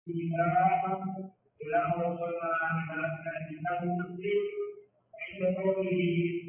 إلى وصلنا إلى كتاب التفسير عند قوله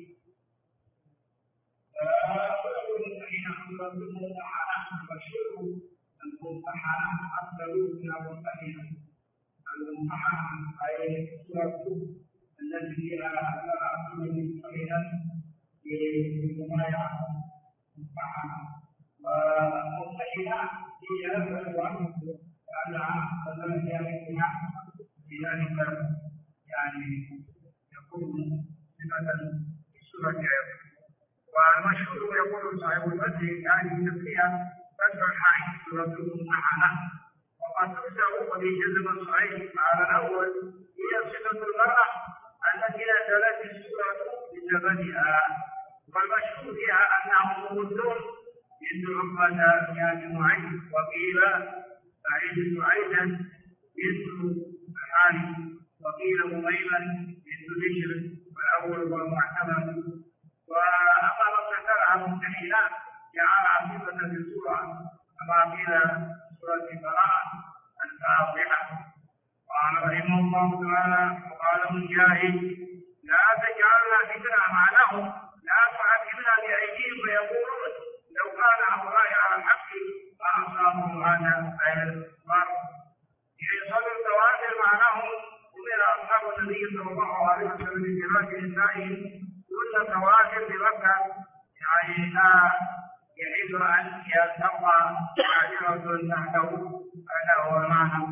حين أخبر الممتحنة فالشرك الممتحنة أفضل من الممتحنة. الممتحنة أي السورة التي فيها أكثر من صحيحا بممايعة ممتحنة، والممتحنة هي الأول لأنها تدل بذلك يعني يكون صفة السورة أيضا. والمشهور يقول صاحب الفتح يعني تسمية فتح الحائط سورة الممتحنة، وقد تفسر وفي جزم الصحيح على الأول هي صفة المرأة التي نزلت السورة بسببها، والمشهور فيها أنهم مردون بنت عقبة بن معيط، وقيل سعيد سعيدا بنت الحارث، وقيل أميمة بنت بشر، والأول هو المعتمد. وأما من ذكرها ممتحنة جعلها صفة في السورة كما قيل سورة براءة الفاضحة. قال رحمه الله تعالى وقال مجاهد لا تجعلنا فتنة معناه لا تعذبنا بأيديهم فيقولون لو كان هؤلاء على الحق ما أصابهم هذا المرء. في صدر التواتر معناه أمر أصحاب النبي صلى الله عليه وسلم بفراش نسائهم كل تواتر بمكة، يعني لا يجوز أن يلتقى عاشرة تحته، هذا هو المعنى.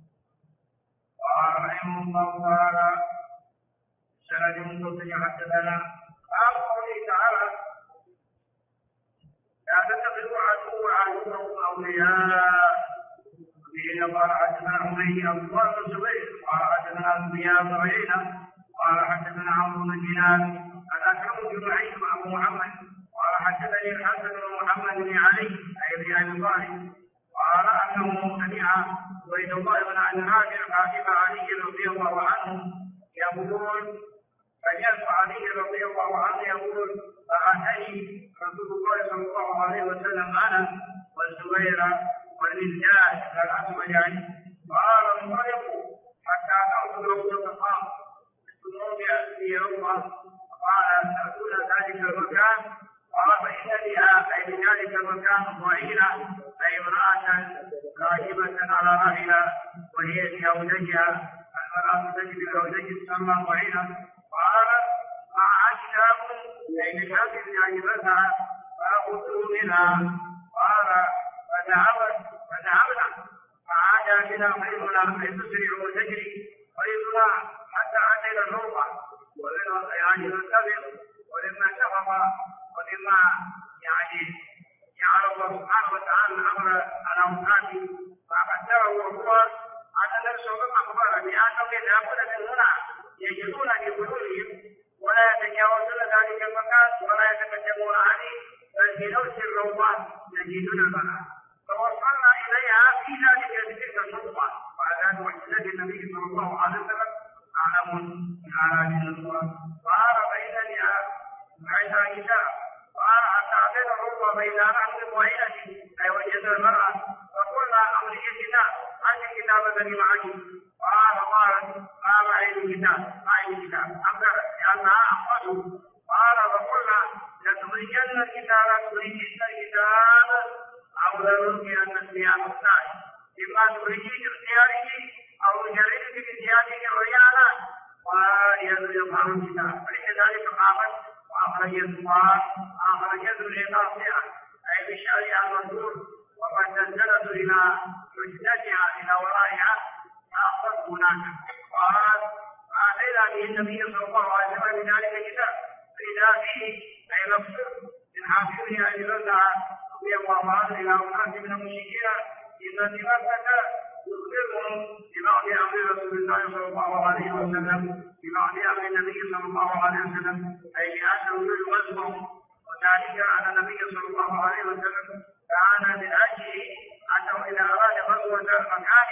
قال رحمه الله تعالى سند منتصر حدثنا قوله تعالى لا تتخذوا عدوكم أولياء. به قال حدثنا حميد أبو الزبير قال حدثنا زياد بن عيينة قال حدثنا عمرو بن دينار الأكرم بن عيسى أبو محمد قال حدثني الحسن بن محمد بن علي أي بن أبي طالب قال أنه سمع عبيد الله بن عامر خاتم علي رضي الله عنه يقول فجاء علي رضي الله عنه يقول فأتاني رسول الله صلى الله عليه وسلم أنا والزبير والمزداد الأسود قال انطلقوا حتى نأخذ روضة القمر مثل موضع في روضة، قال تأتون ذلك المكان قال فإن بها أي بذلك المكان ضعينة أي امرأة راكبة على راحلة وهي في أودجها، المرأة تجد الأودج تسمى ضعينة. قال معها كتاب أي بكتاب يعجبتها فأخذوا منها. قال فذهبنا فعاد بنا خيرنا أي تسرع وتجري خيرنا حتى أتينا الروضة يعني ننتظر ولما شفق ولما يعني جعل الله سبحانه وتعالى الأمر على أمثاله فقدره وهو أن نفسه كما أخبر بأنهم يذهبون من هنا يجدون بحلولهم ولا يتجاوزون ذلك المكان ولا يتقدمون عليه بل في نفس الروضات يجدون الماء. فوصلنا إليها في ذلك تلك النقطة وأذان معجزة النبي صلى الله عليه وسلم أعلم من هذه النقطة. قال فإنني معها كتاب قال حتى أتينا الركبة فإذا نحن بوعينة أي وجدنا المرأة فقلنا أولي الكتاب أنت الكتاب الذي معك. قال ما معي الكتاب أنكرت لأنها أخذه. قال فقلنا لتخرجن الكتاب أو لنلقين الثياب الثاني إما تخرجين باختيارك أو نجرد باختيارك عريانا ويظهر الكتاب. فلذلك قامت وأخرجت العقاصية أي بشأنها المنظور وقد نزلت إلى حجتها إلى ورائها فأخذت هناك. قال فأتينا به النبي صلى الله عليه وسلم بذلك الكتاب فإذا فيه أي مقصود من حافظها أجلتها رضي الله عنه إلى أناس من المشركين إذا تمسك يخبرهم ببعض أمر رسول الله صلى الله عليه وسلم ببعض أمر النبي صلى الله عليه وسلم أي بأنه يغزوهم، وذلك أن النبي صلى الله عليه وسلم كان من أجله أنه إذا أراد غزوة مكان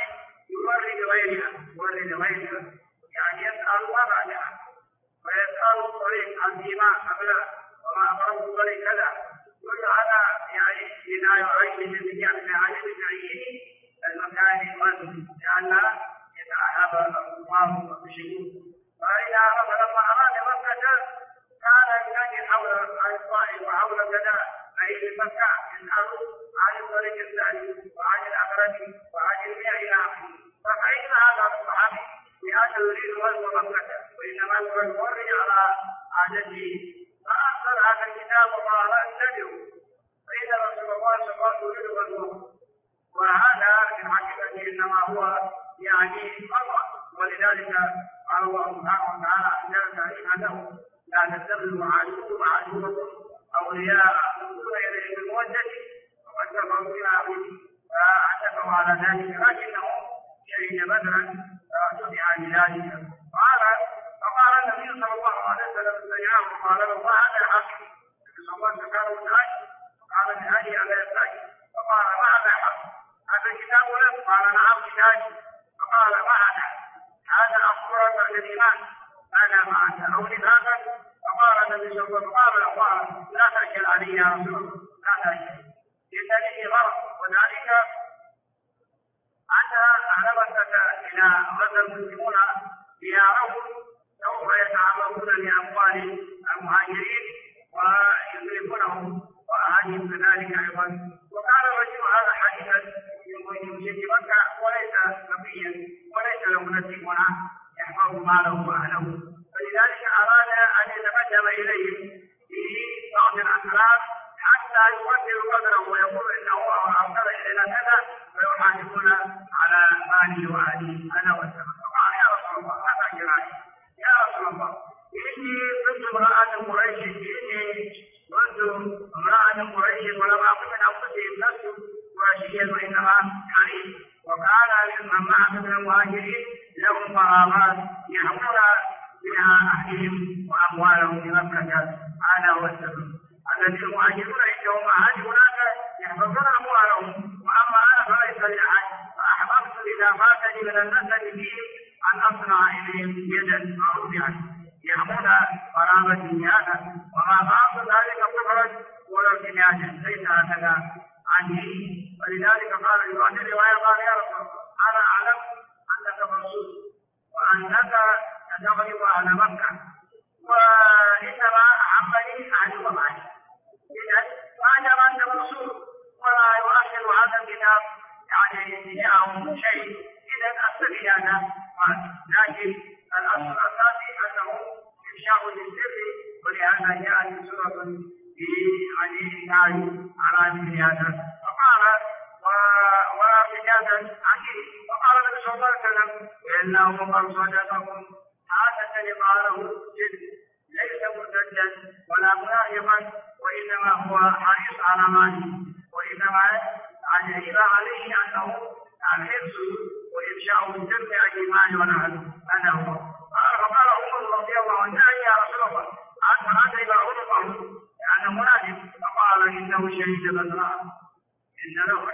يوري لغيرها يعني يسأل ما بعدها ويسأل الطريق عن فيما قبله وما أمره الطريق كذا. كل هذا يعني بناء عليه من عجب تعيين المكان والمكان لأن ألا يتعهب الكفار والمشركون. فإذا لما أراد مكة كان ينادي حول الطائف وحول كذا فإن مكة يسألوا عن الطريق الثاني وعن الأقرب وعن المياه إلى آخره. ففإن هذا الصحابي لأنه يريد غزو مكة وإنما يوري على عادته فأرسل هذا الكتاب وقال اتبعوا فإن رسول الله صلى الله عليه وسلم يريد غزوه. وهذا في الحقيقة إنما هو يعني خطأ، ولذلك قال الله سبحانه وتعالى عندما تعريفه لا تتخذوا عدوكم أولياء تلقون إليهم بالمودة وقد كفروا بالآخرة فاعتبروا على ذلك، لكنه شهد بدرا فدفع بذلك. فقال النبي صلى الله عليه وسلم استجاب وقال له ما هذا الحق؟ صلى الله عليه وسلم قال من هذه على يسعي. فقال ما هذا الحق؟ هذا الكتاب لك؟ قال نعم كتابي. فقال ما هذا أخبرك عن الإيمان أنا معك أو نفاقا؟ فقال النبي صلى الله عليه وسلم قال لا تأكل علي يا رسول الله لا تأكل لأنني غرق. وذلك أن أهل مكة إذا غزا المسلمون ديارهم سوف يتعرضون لأموال المهاجرين ويضربونهم وأهاليهم كذلك أيضا. وكان الرجل هذا حديثا يمشي في مكة وليس نبيا وليس له نسيب يحفظ ماله وأهله، فلذلك أراد أن يتقدم إليهم في بعض الأسرار حتى يقدر قدره ويقول إنه أرسل إلى كذا فيحاسبون على ماله وأهله أنا والسبب. فقال يا رسول الله لا تأكل علي يا رسول الله إني كنت امرأة قريش ولم أقم من أنفسهم نفس قريشيا وإنما حريم. وكان من معه من المهاجرين لهم قرابات يحمون بها أهلهم وأموالهم في مكة أنا هو السبب. الذين المهاجرون عندهم أهل هناك يحفظون أموالهم وأما أنا فليس لي أحد، فأحببت إذا فاتني من النسل فيهم أن أصنع إليهم يدا معروفة يحمون قرابتي هذا وما بعض ذلك كفرا ولا امتناعا ليس هكذا عني. ولذلك قال في الرواية قال يا رسول الله أنا أعلم أنك مرسول وأنك تغلب على مكة وإنما عملي عدو معي، إذن ما دام أنت مرسول ولا يؤخر هذا الكتاب يعني جاءهم شيء إذن أستفيد أنا، لكن الأصل الأساسي أنه إفشاء للسر، ولهذا جاءت سورة في عليه على مثل هذا. فقال وحجازا عجيب. فقال النبي صلى الله عليه وسلم إنه قد صدقكم هذا الذي قاله جد ليس مرتدا ولا منافقا وإنما هو حريص على ماله، وإنما عجب عليه أنه الحرص وإفشاء السر الإيمان والعدل أنا هو. فقال عمر رضي الله عنه يا رسول الله أنت أدري ما عنقه لأنه منافق. فقال إنه شهيد بدرا إن له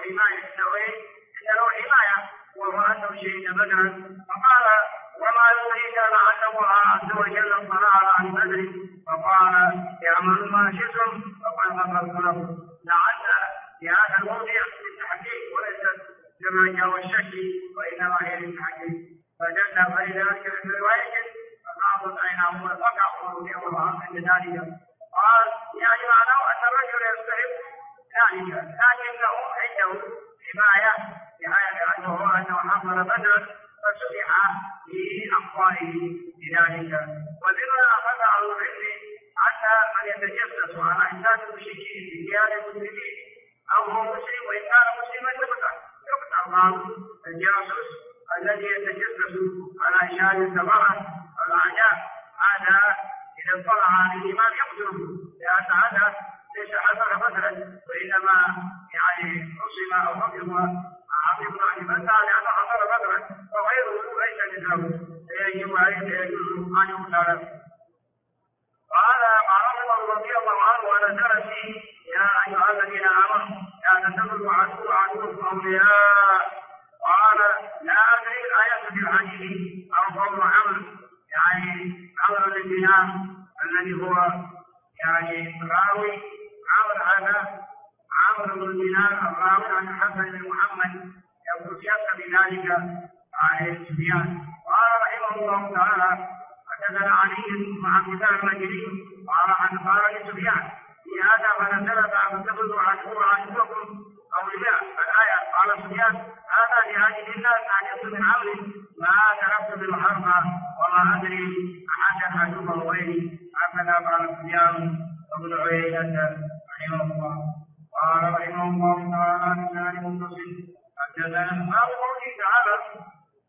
حماية وهو أنه شهيد بدرا. فقال وما يريد لعل الله عز وجل اطلع عن بدر فقال يعمل ما شئتم فقد غفرت له. لعل في هذا الموضع للتحقيق وليس كما جاء الشك وإنما هي للتحقيق. فجدنا فلذلك في رواية فبعض أين هو الفقع ورضي الله عنه ذلك. قال يعني معناه أن الرجل يستحق ذلك لكنه عنده حماية أنه حصل بدرا فسمح بأقوائه بذلك. وبما أخذ على العلم حتى من يتجسس على إنسان المشركين في ديار المسلمين أو هو مسلم وإن كان مسلما يقطع الله الجاسوس الذي يتجسس على إشارة سبعة الأعداء هذا إذا اطلع على الإيمان يقتله، لأن هذا ليس حصل مثلا وإنما يعني عصم أو حكم عظيم عن المسألة لأنه حصل بدرا وغيره ليس مثله يجب أن يقتل. قال عمر رضي الله عنه ونزل فيه يا أيها الذين آمنوا لا تتخذوا عدوكم أولياء. قال لا أدري الآية في الحديث أو قول عمرو يعني عمرو بن دينار الذي هو يعني راوي عمرو بن دينار الراوي عن حسن بن محمد يقول شك بذلك يعني سفيان. قال رحمه الله تعالى حدثنا علي مع عبد الله المجري قال لسفيان في هذا فنزل فاتخذوا عدوكم اولياء الايه. قال سفيان هذا لهذه الناس حديث من عمرو ما تركت بالحرب وما ادري احدا عدوه غيري. هكذا قال سفيان وابن عيينه رحمه الله. قال رحمه الله تعالى لسان متصل حدثنا باب قوله تعالى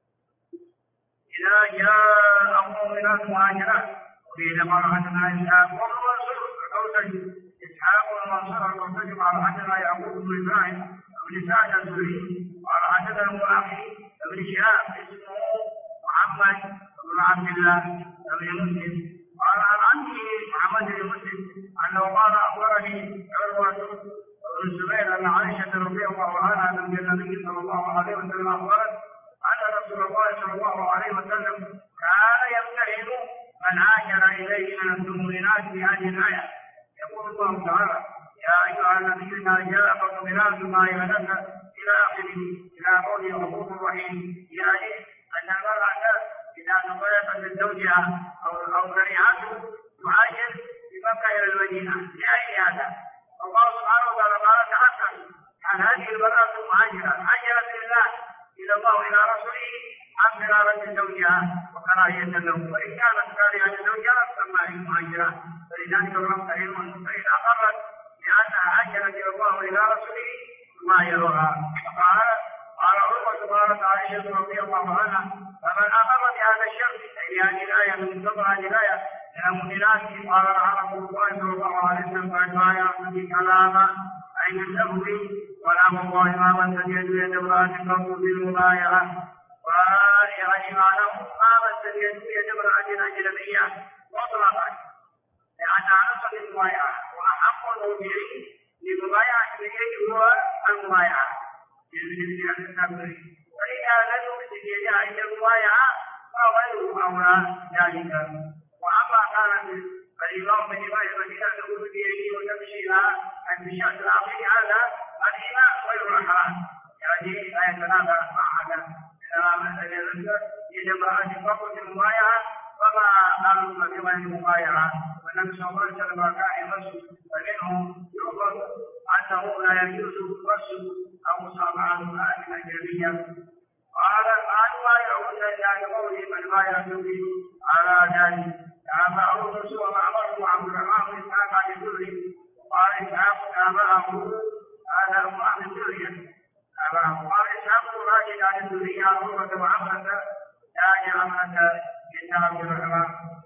إذا جاء مؤمنات مهاجرات وقيل قال حدثنا إسحاق والمنصور الكوسجي إسحاق والمنصور الكوسجي قال حدثنا يعقوب بن إبراهيم بن سعد الزهري قال حدثنا ابن أخي بن شهاب اسمه محمد بن عبد الله بن مسلم قال عن عمه محمد بن مسلم أنه قال أخبرني عروة بن الزبير أن عائشة رضي الله عنها زوج النبي صلى الله عليه وسلم أخبرت أن رسول الله صلى الله عليه وسلم كان يمتهن من هاجر إليه من المؤمنات بهذه الآية. يقول الله تعالى يا أيها الذين إذا جاءكم مؤمنات مهاجرات إلى آخره إلى قوله غفور رحيم. يعني أن المرأة إذا تطلقت من زوجها أو ذريعته تهاجر بمكة إلى المدينة لأي هذا. الله سبحانه وتعالى قال تعالى عن هذه المرأة المهاجرة هاجرت لله إلى الله إلى رسوله عن فرارة زوجها وكراهية له وإن كانت كارهة زوجها تسمى المهاجرة. فلذلك الرب علم فإذا أقرت لأنها هاجرت إلى الله إلى رسوله يغايرها. قال عروة قالت عائشة رضي الله عنها فمن أقر بهذا الشرط أي هذه الآية من ضمن هذه الآية من المؤمنات قال لها رسول الله صلى الله عليه وسلم فأجمع يعطي كلاما أي من أمري ولا والله ما مست يد امرأة قط بالمبايعة ويعني معناه ما مست يد امرأة أجنبية مطلقا لأنها نصت المبايعة وأحق الموضعين لمبايعة اليد هو المبايعة. فإذا لم يمسك يدها عند المبايعة فغيره أولى ذلك. وأما كانت فالإمام بن المدينة تقول بيده وتمشي لها البشاة العقيم هذا الإمام غير الحرام يعني لا يتنافى مع هذا. إنما مثل يد امرأة فقط المبايعة وما قالوا بغير المبايعة. والنبي صلى الله عليه وسلم كان يمسك فمنه يؤخذ أنه لا يجوز المسك أو مصافحة امرأة أجنبية. قالوا ما يعود إلى قولهم البايعة به على ذلك. تابعه سوى معمر وعبد الرحمن بن إسحاق عن الزهري قال إسحاق تابعه هذا أبو أحمد الزهري قال إسحاق راجل عن الزهري عن عروة وعمرة ثاني عمرة بنت عبد الرحمن.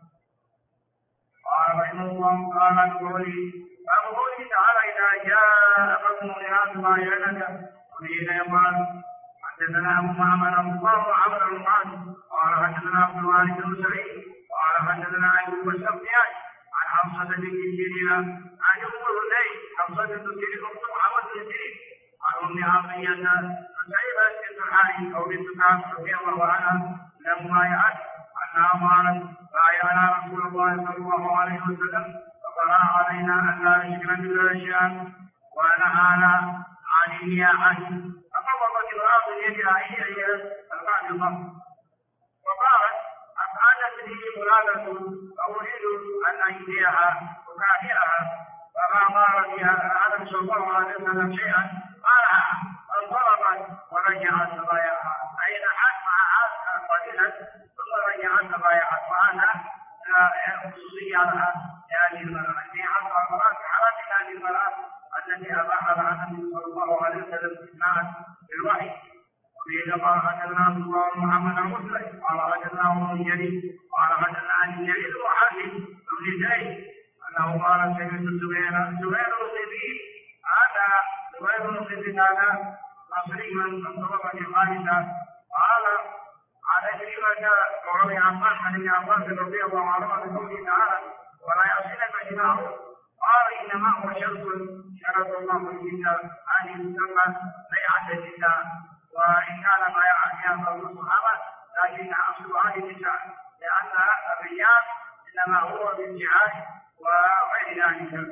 قال رحمه الله تعالى قوله تعالى إذا جاءكم مؤمنات مهاجرات وقيل يقال حدثنا أبو معمر الله عمرو بن قال حدثنا عبد الوارث بن سعيد قال حدثنا أيوب السختياني عن حفصة بنت سيرين عن أم الهذيل حفصة بنت سيرين أخت محمد بن سيرين عن أم عطية سعيدة بنت الحارث أو بنت كعب رضي الله عنها لما يعد أنها قالت بايعنا رسول الله صلى الله عليه وسلم فقرأ علينا أن لا نشرك بالله شيئا ونهانا عن النياحة فقبضت امرأة يدها إلى البعض الضم وقالت أفعلت لي فلانة فأريد أن أجزيها وكافئها فما قال فيها النبي صلى الله عليه وسلم شيئا قالها انطلقت ورجعت تبايعها أي نحت معها قليلا ثم رجعت تبايعها وهذا خصوصية لها لهذه المرأة النياحة والمرأة حالات هذه المرأة التي أباحها النبي صلى الله عليه وسلم استثناء بالوحي. وقيل قال حدثنا الله محمد المسلم قال حدثنا ابن جرير قال حدثنا عن جرير وحاتم بن زيد انه قال سمعت زبير بن الخبيب هذا زبير بن الخبيب هذا مصري من طبقه الخامسه قال على كلمه وروي عن طلحه بن عباس رضي الله عنه بقوله تعالى ولا يصلك جماعه قال انما هو شرط الله الكتاب ان يسمى بيعه النساء وإن كان ما يعنيها بعض الصحابة لكن أصل هذه النساء لأن الرجال إنما هو بالجهاد وغير ذلك.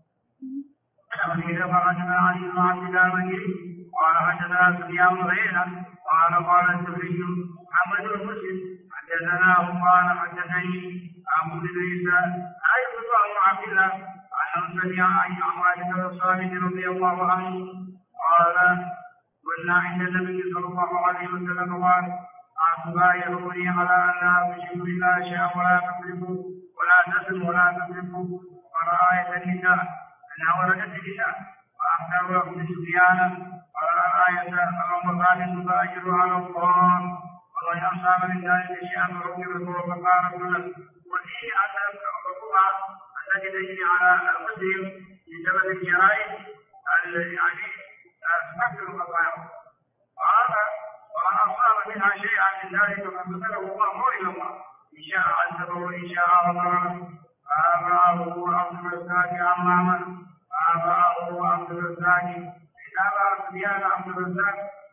وقيل فرجنا علي بن عبد الله المكي قال حدثنا سفيان بن عيينة قال الزهري محمد بن مسلم حدثنا قال حدثني عمرو بن عيسى أيضا بن عبد الله أنه سمع عن عائشة الصالح رضي الله عنه قال كنا عند النبي صلى الله عليه وسلم قال تبايعوني على أن لا تشركوا بالله شيئا ولا تسرفوا ولا تسلموا ولا تسرفوا ورأى النساء أنها ولدت النساء وأخبر ابن سفيان ورأى اللهم قال تبايعوا على الله ومن أصاب من ذلك شيئا فركبه فقال رجلا وفيه أن الحكومة التي تجري على المسلم بسبب الجرائم يعني تكثر الخطايا ومن أصاب منها شيئا من ذلك فقتله الله إلى الله إن شاء عذبه وإن شاء غفر آباؤه عبد الرزاق أماما آباؤه عبد الرزاق كتاب سفيان عبد الرزاق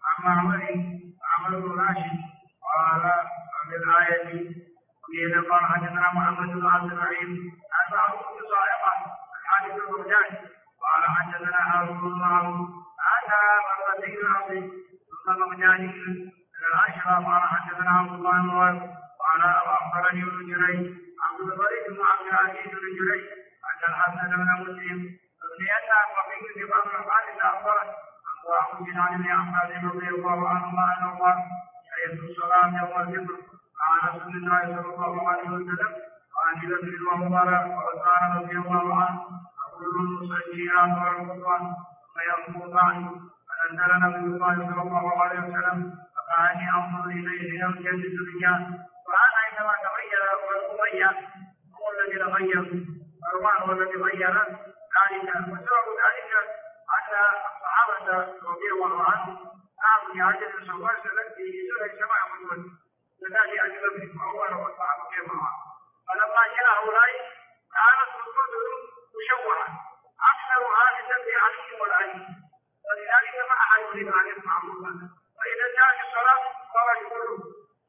عمر بن راشد قال في الآية وقيل قال حدثنا محمد بن عبد الرحيم عن بعض الصائغة الحادث البغدادي قال حدثنا هارون بن معروف أتى مرتين العظيم ثم بغدادي من العشرة قال حدثنا عبد الله بن وهب قال وأخبرني ابن جريج عبد الغريب بن عبد العزيز بن جريج أن الحسن بن مسلم بن يسار وفي في بعض الأحاديث أخبره وأخبرنا عن ابن عباس رضي الله عنهما أنه قال شهدت الصلاة يوم الفطر مع رسول الله صلى الله عليه وسلم وعن بكر وعمر وعثمان رضي الله عنه أقول المصليات والخطبان فيقول عنه فنزل نبي الله صلى الله عليه وسلم فكأني أنظر إليه يمجد الرجال وهذا عندما تغير والأمية هو الذي تغير مروان هو الذي غير ذلك وسبب ذلك أن الصحابة رضي الله عنهم قاموا في عهد الرسول صلى الله عليه وسلم في سورة السماء والأرض لذلك أجل بهم وأول والصحابة كيفما فلما جاء هؤلاء كانت الكتب مشوهة أكثر هذا في علي والعلي ولذلك ما أحد يريد أن يسمع الله فإذا جاءت الصلاة خرج كله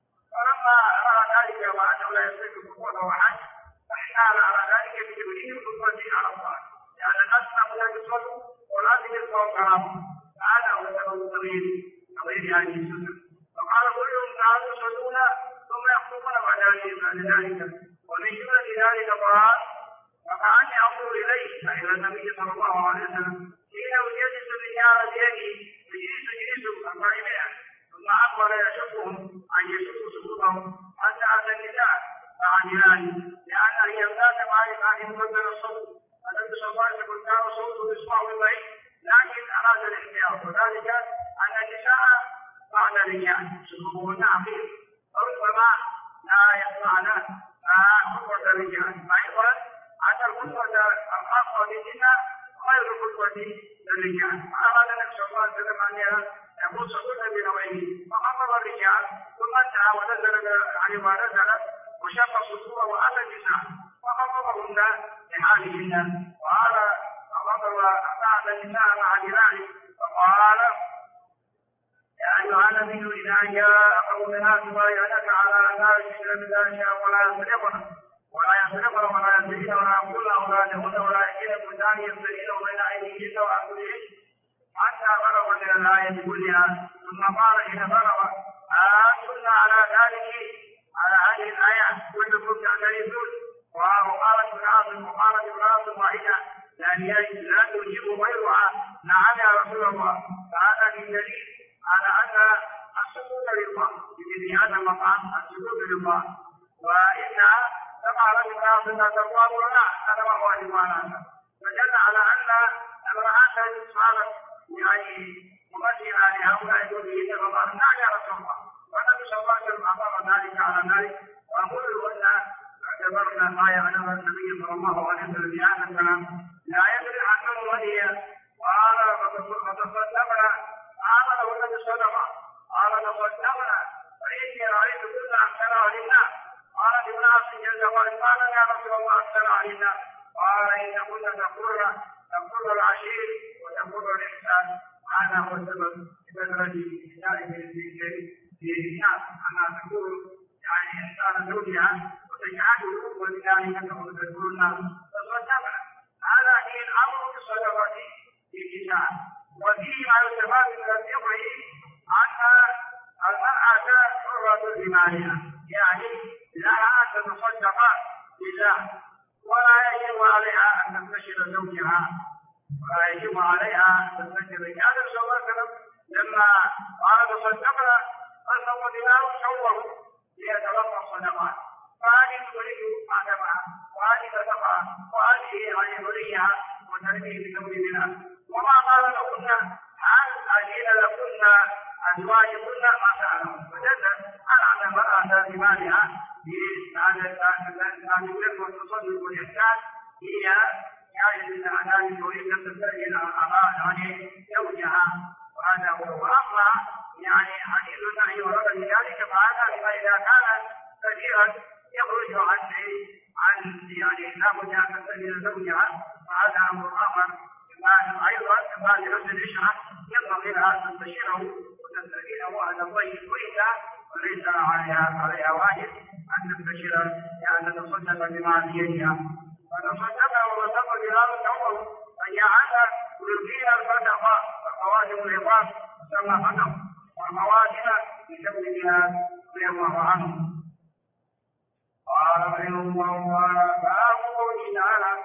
فلما رأى ذلك وأنه لا يستطيع الخطوة وحج فاحتال على ذلك بتبليغ الخطبة على الله لأن الناس لا يصلوا ولا يلقوا كلامهم هذا هو سبب تغيير هذه السنة فقال كلهم تعالوا يصلون ثم يخطبون بعد ذلك ومن جملة ذلك قال فكأني أنظر إليه إلى النبي صلى الله عليه وسلم حين يجلس الرجال بيده يجلس 40 ثم أقبل يشقهم أن يشقوا صدورهم حتى أتى النساء فعجلان لأن هي ذات معرفة أن يبدل الصوت النبي صلى الله عليه وسلم كان صوته يسمع بالبعيد لكن أراد الاحتياط وذلك أن النساء بعد الرجال صدورهن عقيم فربما لا يسمعن خطبة الرجال أيضا أن الخطبة الخاصة بالنساء غير خطبة الرجال فأراد النبي صلى الله عليه وسلم أن يقول صدورنا بنوعين فخطب الرجال ثم انتهى ونزل عليما نزل وشق صدوره وأتى النساء فخطبهن لحالهن وهذا خطب أحد النساء مع ذلك فقال يا أيها النبي إذا جاء قومنا تبايعنك على أن لا يشركن بالله شيئا ولا يسرقن ولا يزنين ولا يقولن أولادهن ولا يأتين بهتان يفترين بين أيديهن وأرجلهن حتى بلغ من الآية كلها ثم قال حين بلغ آتنا على ذلك على هذه الآية كلكم تعترفون وقالت امرأة واحدة لا تجيب غيرها نعم يا رسول الله فهذا دليل على أن السجود لله في هذا المقام السجود لله وإنها كما رجل تقوى لنا هذا ما هو إيماننا فدل على أن امرأة صارت يعني ممثلة لهؤلاء الذين فقالوا نعم يا رسول الله والنبي صلى الله عليه وسلم أمر ذلك على ذلك وأقول أن اعتبرنا ما يعلم النبي صلى الله عليه وسلم بهذا الكلام لا يدري عنه ولي قال فتصدقنا قال له النبي صدقه قال تصدقنا فإني رأيت كل أحسن أهل الناس قال ابن عبد جل وعلا يا رسول الله أحسن أهل الناس قال إن كنا تقر العشير وتقر الإحسان هذا هو السبب بكثرة نسائهم في الناس أنها تقول يعني إنسان زوجها وتجعله ولذلك تقول الناس تصدقنا هذا هي الأمر بالصدقة في النساء وفيه ما يستفاد من الفقه أن المرأة حرة في بمالها، يعني لها أن تتصدق لله، ولا يجب عليها أن تستشير زوجها، ولا يجب عليها أن تستشير. هذا صلى الله عليه وسلم لما قال تصدقنا فسوى دينار شوره ليتلقى الصدقات، فهذه تريد آدمها، وهذه تتقى، وهذه عن وليها وتربيه بزوج منها. وما قال لهن هل أجل لكن أزواجكن ما سألهم، فدل على أن المرأة بمالها بهذا البر والتصدق والإحسان هي جائز لها ذلك، وإن لم تستأذن عن زوجها، وهذا هو. وأما يعني حديث النهي ورد ذلك فهذا لما إذا كان كثيرا يخرج عن يعني لا بد أن تستأذن زوجها، فهذا أمر آخر. أيضا كما لنفس العشرة ينبغي لها أن تستشيره وتستأذنه على الطيب، وإلا وليس عليها واجب أن تستشير لأن تتصدق بما بيدها. فتصدق وتصدق بهذا الأول فجعل يلقين الفتق والخواتم العظام تسمى فتق، والخواتم بسببها رضي الله عنه. قال رحمه الله تعالى باب قوله تعالى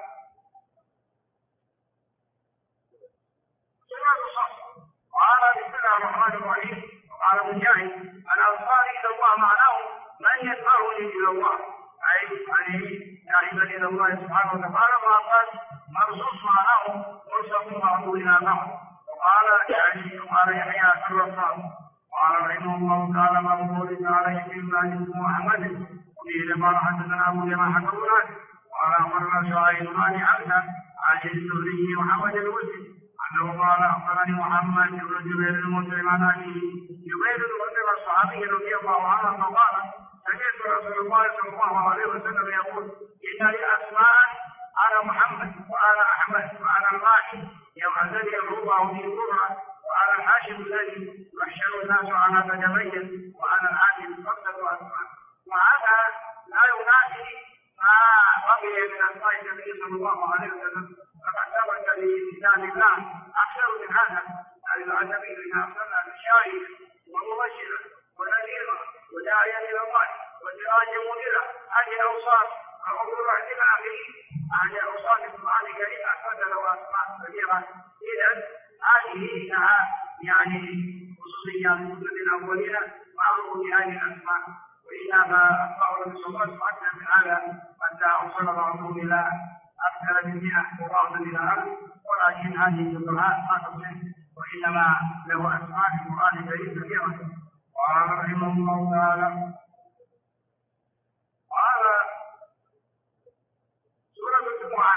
قال بسم الله الرحمن الرحيم. وقال مجاهد الأنصار إلى الله معناه من يدفعني إلى الله، أي ذاهبا إلى الله سبحانه وتعالى. وقال مرصوص معناه مرسل بعضه إلى بعض. وقال يحيى الرصاص. قال رحمه الله تعالى من قوله تعالى يتم اسم محمد وفيه لما حدثنا أبو جماعة حكونا. قال أخبرنا شعيب بن عبده عن الزهري محمد المسلم أنه قال أخبرني محمد بن جبير المسلم عن أبيه جبير المسلم الصحابي رضي الله عنه قال سمعت رسول الله صلى الله عليه وسلم يقول إن لي أسماء أنا محمد وأنا أحمد وأنا الماحي يوم الذي يبعثه في القرى، وأنا الحاشم الذي يحشر الناس على فتبين، وأنا العادل فقدة أسماء. وهذا لا ينافي ما بقي من أسماء النبي صلى الله عليه وسلم، فقد ثبت في كتاب الله أكثر من هذا. النبي إذا أرسلنا بشائر ومبشرا ونذيرا وداعيا إلى الله وسراجا منيرا، هذه الأوصاف الأمور هذه الأوصاف القرآن الكريم أثبت له أسماء كثيرة. إذا هذه لها يعني خصوصيات كتب الأولين معروف بهذه الأسماء، وإنما أسماء النبي صلى الله عليه وسلم أكثر من هذا حتى أوصل بعضهم إلى أكثر من 100 وبعض إلى 1000، ولكن هذه القرآن ما تصح، وإنما له أسماء في القرآن الكريم كثيرة. قال رحمه الله تعالى قال سورة الجمعة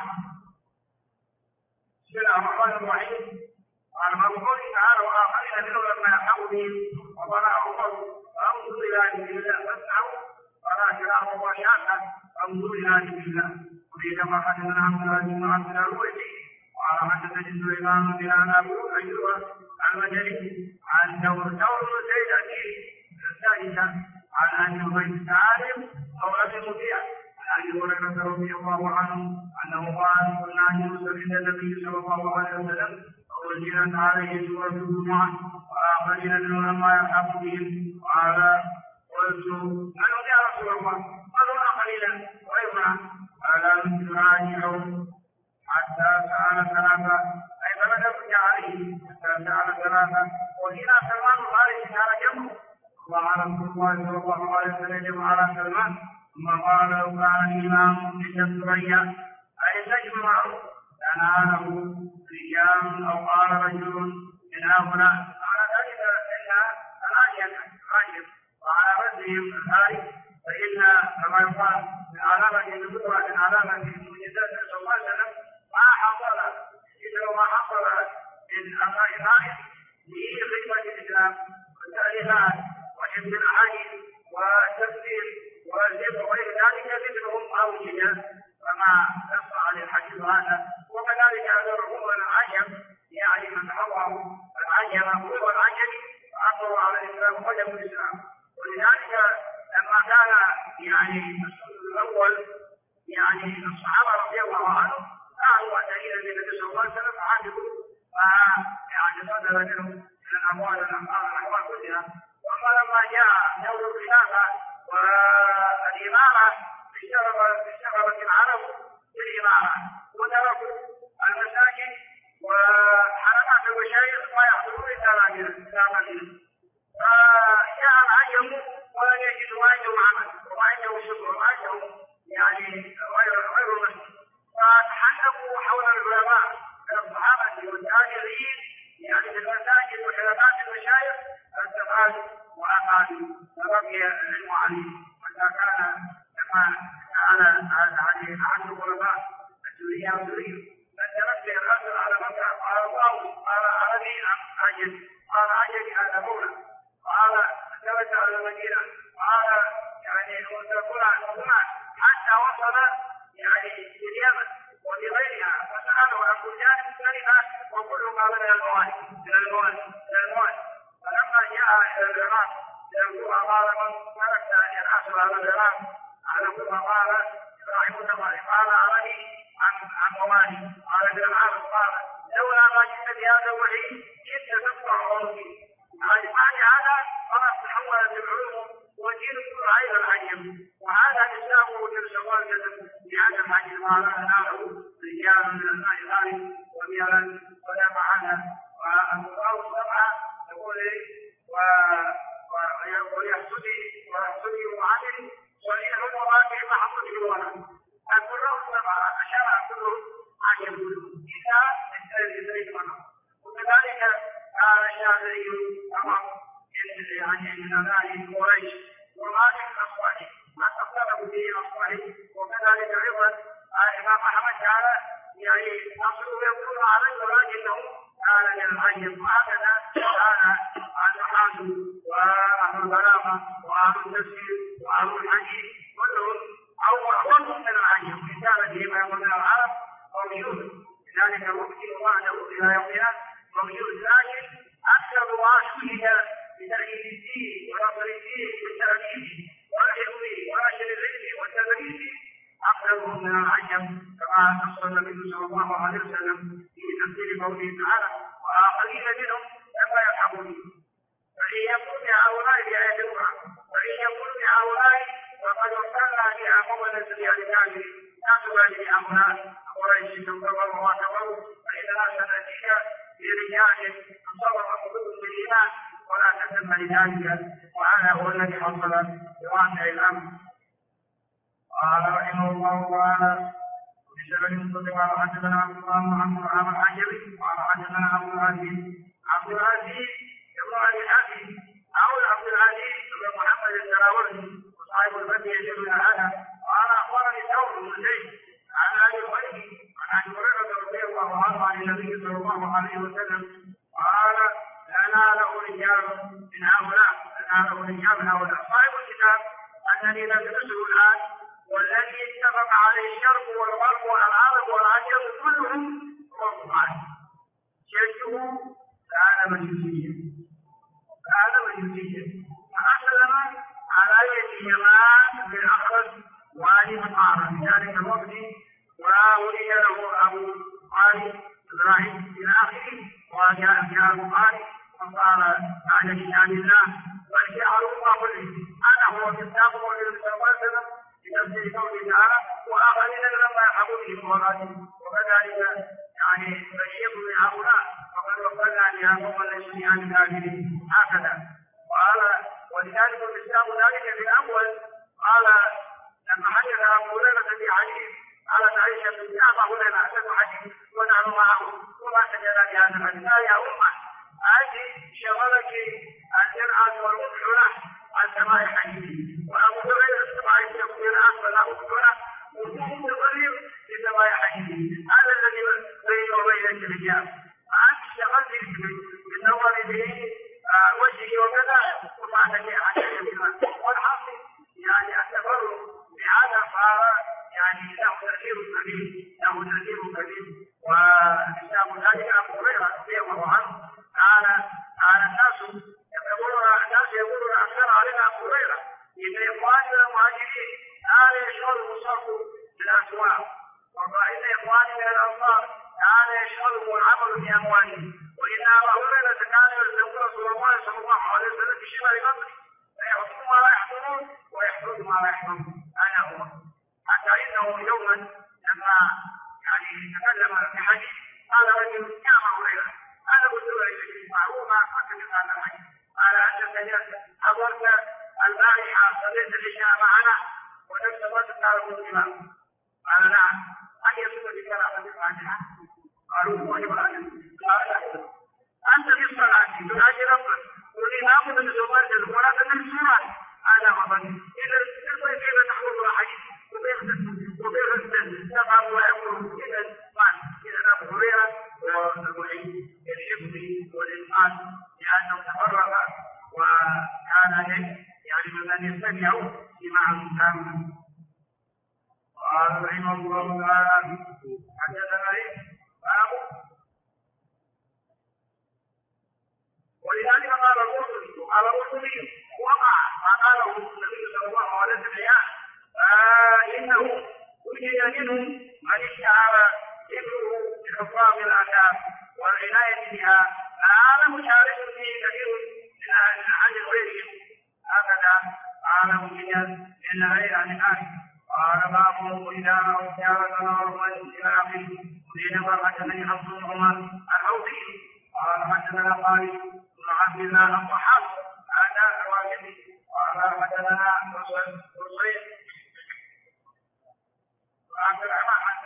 بسم الله الرحمن الرحيم. قال فبقول تعالى وآخرين منهم لما يلحقوا بهم وطلع عمر فانظر إلى ذكر الله فاسمعوا ولا كلام الله شاكا فانظر إلى ذكر الله. وفي كما حدثنا عبد الله بن عبد الرويسي قال حدثني سليمان بن أبو أيوب المدني عن دور زيد الثالثة عن أبي بن سالم أو أبي مطيع عن أبي هريرة رضي الله عنه أنه قال كنا يوسف عند النبي صلى الله عليه وسلم وأنزلت عليه سورة الجمعة وآخرين منهم لما يلحق بهم. قال قلت من يا رسول الله؟ قالوا آخرين وإما قال تراجعوا حتى سأل ثلاثة، أي فلم يرجع عليه حتى سأل ثلاثة. وهنا سلمان الفارسي كان جنبه وعلى رسول الله صلى الله عليه وسلم على سلمان، ثم قال لو كان الإمام عند الثريا أي النجم معروف لناله رجال أو قال رجل من هؤلاء على ذلك إن الراجل وعلى رجلهم الهاري، فإن كما يقال من علامة النبوة من علامة المعجزات صلى الله عليه وسلم ما حصل إلا ما حصل من أمر الغائب لخدمة الإسلام والتأليفات وحفظ الأحاديث والتفسير والذكر وغير ذلك مثلهم أوجد كما نص على الحديث هذا. وكذلك أدرهم العجم يعني من حضروا العجم هو العجم فأمروا على الإسلام وجب الإسلام. ولذلك لما كان يعني الرسول الأول يعني الصحابة رضي الله عنهم كانوا معتنين بالنبي صلى الله عليه وسلم فعجبوا ما يعني صدر منهم من الأموال والأموال كلها. وأما لما جاء دور الخلافة والإمامة اشتغلت العرب بالإمامة وتركوا المساجد وحرمات المشايخ ما يحضرون إلا مدينة. فجاء العجم ولم يجدوا ما عندهم عمل وما عندهم شكر وما عندهم يعني غير مسلم، فتحدثوا حول العلماء من الصحابة والتابعين يعني في المساجد وحلقات المشايخ فاستفادوا وأفادوا فرضي العلم عليه، حتى كان كما كان عليه أحد العلماء السوريين فانتبه الرجل على مكة قال الله قال عربي أجل قال أجل هذا مولى قال ثبت على المدينة قال يعني وتكون حتى وصل يعني في اليمن وفي غيرها فسألوا عن بلدان مختلفة وكل ما من المواد فلما جاء إلى العراق يقول قال من ترك العصر على العراق على كل قال إبراهيم النخعي قال علي عن موالي قال ابن العاص قال لولا ما جئت بهذا الوحي كنت تقطع عنقي. بعد هذا خلاص تحولت العلوم والدين كله عين العجم، وهذا الاسلام وجل سوال بهذا العجم ما ناله رجال من الماء غالب وبيلا ولا معنا والقرآن السبعه يقول ويحسدي وعدل صحيح وراجع محمود في الولد. القرآن السبعه اشار كله عجم اذا الزيت وكذلك قال الشافعي امر يعني من أبناء قريش ومالك الأصفهاني ما اختلفوا في أصفهاني، وكذلك أيضا الإمام أحمد تعالى يعني أصله يقول على ولكنه كان من العجم، وهكذا كان النحاة وأهل البلاغة وأهل التفسير وأهل الحديث كلهم أول من العجم إن كان فيما يقول من العرب موجود، لذلك ممكن وعده إلى يومنا موجود، لكن أكثر ما شهد بتأييد الدين ونصر الدين بالتأليف والحفظ ونشر العلم والتدريس أكثرهم من العجم، كما نص النبي صلى الله عليه وسلم في تفسير قوله تعالى وآخرين منهم لما يلحقون. فإن يكون بهؤلاء بآية أخرى فإن يكون بهؤلاء فقد وصلنا بها قولا سريعا لكافر لا تبالي بهؤلاء قريش تنتظر وتقول فإننا سنأتيك برجال انصبر قلوبهم بالإيمان ولا تتم لذلك، وهذا هو الذي حصل بواقع الامر. قال رحمه الله تعالى بسبب المنطق قال حدثنا عبد الله محمد عن الحجري قال حدثنا عبد العزيز ابن ابي حاتم او عبد العزيز بن محمد الدراوردي وصاحب الفتح يشهد هذا قال اخبرني ثور بن زيد عن ابي الخير عن ابي هريره رضي الله عنه عن النبي صلى الله عليه وسلم قال لناله رجال من هؤلاء صاحب الكتاب الذي ندرسه الان والذي اتفق عليه الشرق والغرب والعرب والعجم كلهم رفعا شركه كان مجوسيا فأسلم على يد يمان بن أخرج والي مقارن في ذلك الوقت وولي له أبو خالد إبراهيم إلى آخره وجاء في البخاري وقال بعد كتاب الله والشعر الله كله هذا هو كتاب النبي صلى الله عليه وسلم بتفسير قوله تعالى واخرين لما يلحقوا بهم مراتب، وكذلك يعني بشير من هؤلاء وقد وصلنا بها قوما ليسوا عن الكافرين هكذا. قال ولذلك الاسلام ذلك في الاول قال لما حدث ابو هريره في حديث قالت عائشه بن ابا هريره اشد حديث ونحن معه وما سجد بهذا الحديث يا امه هذه شغلك الجرعه والمدحنه عن سماع حديثه، وابو هريره سمع يقول الان فلا اذكره وهو متغير لسماع حديثه، هذا الذي بينه وبين الحجاب، فانت اشتغلت بالنظر اليه وجهه وكذا وما تجي حديثه والحاصل يعني التفرق بهذا صار يعني له تاثير كبير والاسلام ذلك ابو هريره رضي الله عنه قال الناس يقولون اكثر علينا ابو هريره ان اخواننا المهاجرين كان يشغلهم الصرف بالاسواق وان اخواننا من الانصار كان يشغلهم العمل في اموالهم، وان ابا هريره كان يلزم رسول الله صلى الله عليه وسلم في شمال قبره فيعطون ما لا يحضرون ويحضرون ما لا يحضرون. هذا هو. حتى انه يوما لما يعني تكلم في حديث قال رجل يا هريره انا قلت لك معلومه فكر هذا الحديث قال انت حضرت البارحه صليت العشاء معنا ونفس الوقت قال الامام قال نعم ان يصل بكلام الفاتحه قالوا هو ابراهيم قال لا انت في الصلاه تناجي ربك والامام من زمان القران من السوره هذا مظن اذا كيف تحفظ الحديث وكيف تفهم ويقول اذا ابو هريره والوحيد الحفظ والاتقان لانه تفرغ وكان يعني ممن يستمع سماعا تاما. قال رحمه الله تعالى حدثنا ولذلك قال الرسل وقع ما قاله النبي صلى الله عليه وسلم انه وجد منهم من اشتهر ذكره بحفاظ الاثار والعنايه بها ما لم يشارك فيه كثير من اهل غيرهم. هكذا قال وجد من غير عن الاخر. قال بعضهم اذا راوا تجاره نارا الى اخره. وبينما حدثني حفص بن عمر الحوثي قال حدثنا خالد بن عبد الله الضحاك هذا الواجبي قال حدثنا حسين وعبد الرحمن عن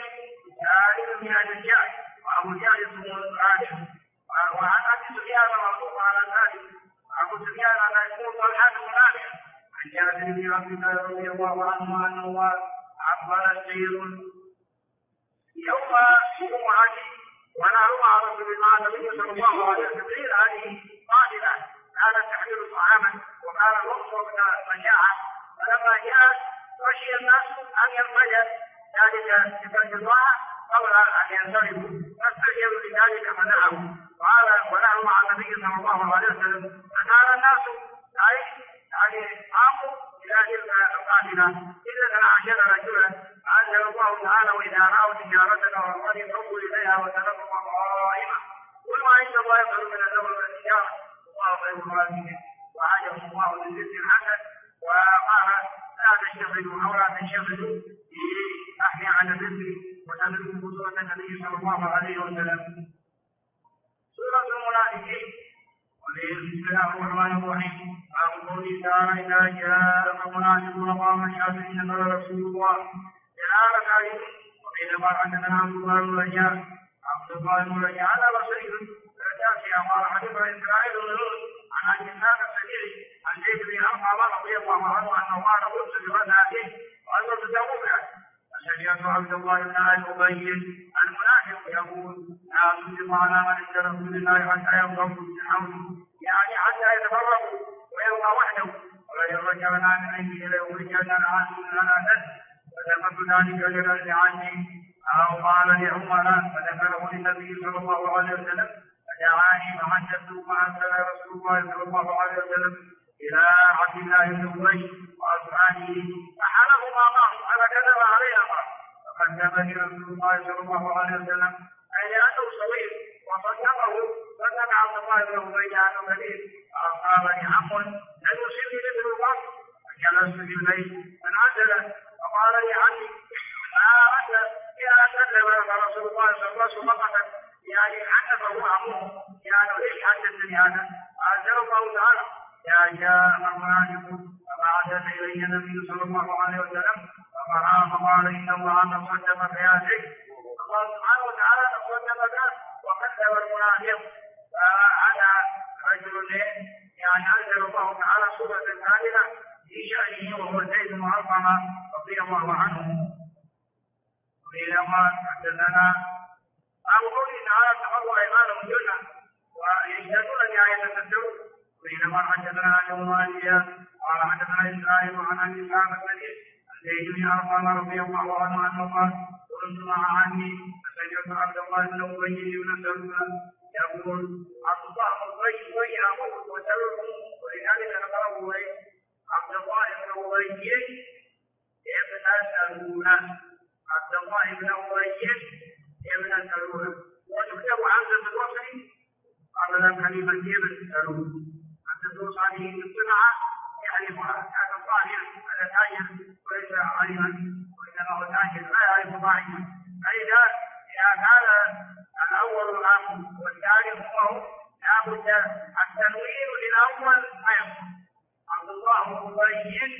سالم من الرجال وابو جهل اسمه الراجل وعن ابي سفيان مرفوعا على ذلك ابو سفيان على يقول طلحه بن رافع عن جابر بن عبد الله رضي الله عنه انه عبر السير يوم الجمعه ونحن مع رسول الله النبي صلى الله عليه وسلم هذه قائله كانت تحمل طعاما وكان الوقت وقت المجاعه فلما جاءت خشي الناس ان ينفجر ذلك بفرج الله قبل ان ينصرفوا فاستجابوا لذلك فنهوا قال ونحن مع النبي صلى الله عليه وسلم فكان الناس يعني قاموا الى تلك القافله اذا 12 رجلا انزل الله تعالى واذا راوا تجارتنا وقد ينظروا اليها وتنظروا قائمه قل ما عند الله يفعل من الامر والتجاره الله خير الرازقين وعجب الله للرزق الحسن وقال لا تشتغلوا او لا تنشغلوا باحيا على الرزق وتدركوا سوره النبي صلى الله عليه وسلم. سوره المنافقين. بسم الله الرحمن الرحيم. باب قوله تعالى اذا جاء المنافقون قام الشافعين قال رسول الله جاء ركعتين وبينما حدثنا عبد الله بن رجاء هذا بصير فاتى قال حدثنا اسرائيل بن نور عن ابي اسحاق السبيعي عن زيد بن ارقم رضي الله عنه انه قال قلت لغزاته وانظر تتوقع فسمعت عبد الله بن ابي المنافق يقول لا تصدق على من عند رسول الله حتى ينظر من حوله يعني حتى يتفرقوا ويبقى وحده ولا رجعنا من عنده اليه ورجعنا عنه من اناسه فذكرت ذلك لرجل عني او قال لعمر فذكره للنبي صلى الله عليه وسلم فدعاني فحدثت فارسل رسول الله صلى الله عليه وسلم الى عبد الله بن ابي واصحابه فحلفوا ما قالوا كذب علينا فكذبني رسول الله صلى الله عليه وسلم اي لانه صغير وصدقه فسمع عبد الله بن ابي عنه كثير فاصابني حق لن يصيبني مثل الوقت فجلست في البيت فنزل فقال لي عني ما رد الى ان كذب رسول الله صلى الله عليه وسلم يعني حدثه عمه يعني ليش حدثني هذا؟ انزل الله تعالى يا جاء المنافق فبعث الي النبي صلى الله عليه وسلم فقال ان الله تصدق بها شيء الله سبحانه وتعالى تصدق وكذب المنافق فهذا رجل يعني انزل الله تعالى سوره كامله في شانه وهو زيد بن ارقم رضي الله عنه. وبينما حدثنا أو قوله تعالى تقروا أيمانهم جنة ويشهدون بآية التدور. وبينما حدثنا عن أموالها قال حدثنا إسرائيل عن أبي إسحاق السبيعي عن زيد بن أرقم رضي الله عنه أنه قال كنت مع عمي فسمعت عبد الله بن أبي بن سلول يقول أصبح الطيب ويأمر وسلوه ولذلك نقرأه عبد الله بن أبي ابن عبد الله بن أبي ابن سلول وتكتب عبد الوصي قبل كلمة ابن سلول عبد الوصي بالصنعة يعرف هذا الظاهر هذا تاجر وليس علما وانما هو تاجر لا يعرف ضاعفا. فاذا كان الاول الاخر والثالث هو لابد التنوين للاول ايضا. عبد الله مبين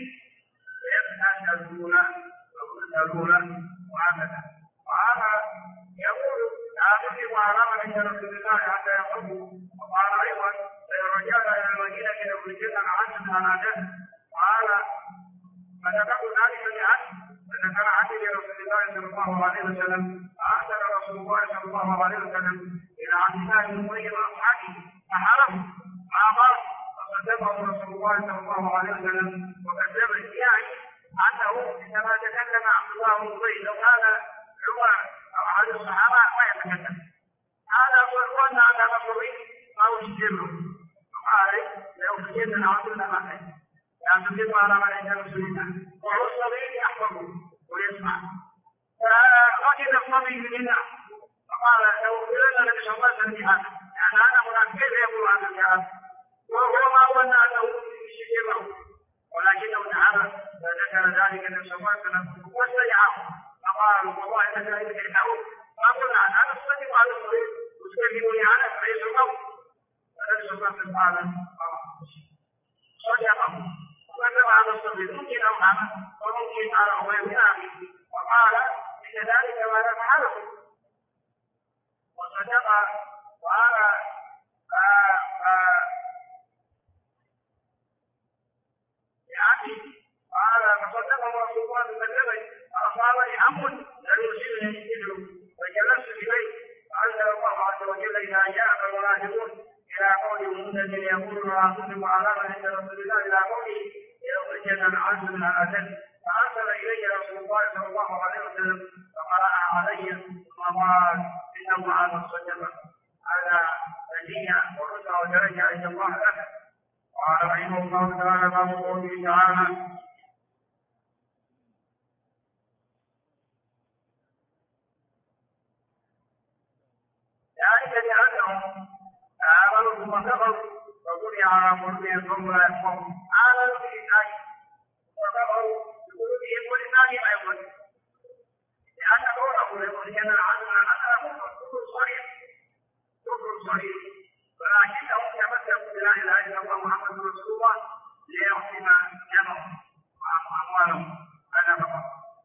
يبحث وهكذا. وهذا يقول لا تطلق على عند رسول الله حتى يقول. وقال ايضا لئن رجعنا الى المدينه لنخرجن عنهم منازل. وقال فذكرت ذلك لعبد فذكر عبد لرسول الله صلى الله عليه وسلم فارسل رسول الله صلى الله عليه وسلم الى عبد الله بن ابي واصحابه فحرم ما قال فصدقه رسول الله صلى الله عليه وسلم وكذب يعني انه عندما تكلم عبد الله بن ابي لو كان عمر او احد الصحابه ما يتكلم. هذا هو الظن على مصري او يجبره. وقال لو سجدنا عبدنا ما كان لا تجب على من عند رسول الله وهو الصغير يحفظه ويسمع. فرجل الصبي منا فقال لو قلنا لك شغلت بهذا يعني انا هناك كيف يقول هذا الكلام وهو ما ظن انه يجبره ولكنه تعالى فذكر ذلك النبي صلى الله عليه وسلم واستدعاه فقال والله انك لا تدعه فقلنا هذا الصديق وهذا الصديق تكلمني عنه فليس القول. فالنبي صلى الله عليه وسلم قال صدقه وكذب هذا الصديق ممكن او عمل وممكن على غير ذلك. وقال ان ذلك ما لا فعله وصدق. وهذا يعني قال فصدقه رسول الله بكذبه فاصابني هم لم يصيبني مثله فجلست في بيت فانزل الله عز وجل اذا جاء المنافقون الى قولهم الذين يقولون لا تطلق على من عند رسول الله الى قوله ليخرجن العز من الاذل. فارسل الي رسول الله صلى الله عليه وسلم فقرأها علي ثم قال انه على الصدقه هذا نجيه ورتبه ودرجه عند الله له. قال رحمه الله تعالى باب قوله تعالى ذلك بانهم امنوا ثم كفروا فطبع على قلوبهم فهم لا يفقهون. امنوا بالله وكفروا بقلوبهم ولسانهم ايضا لان قوله ليخرجن العدل من الاذى كفر صريح ولكنهم تمسكوا بلا اله الا الله محمد رسول الله ليحكم دمهم واموالهم هذا فقط.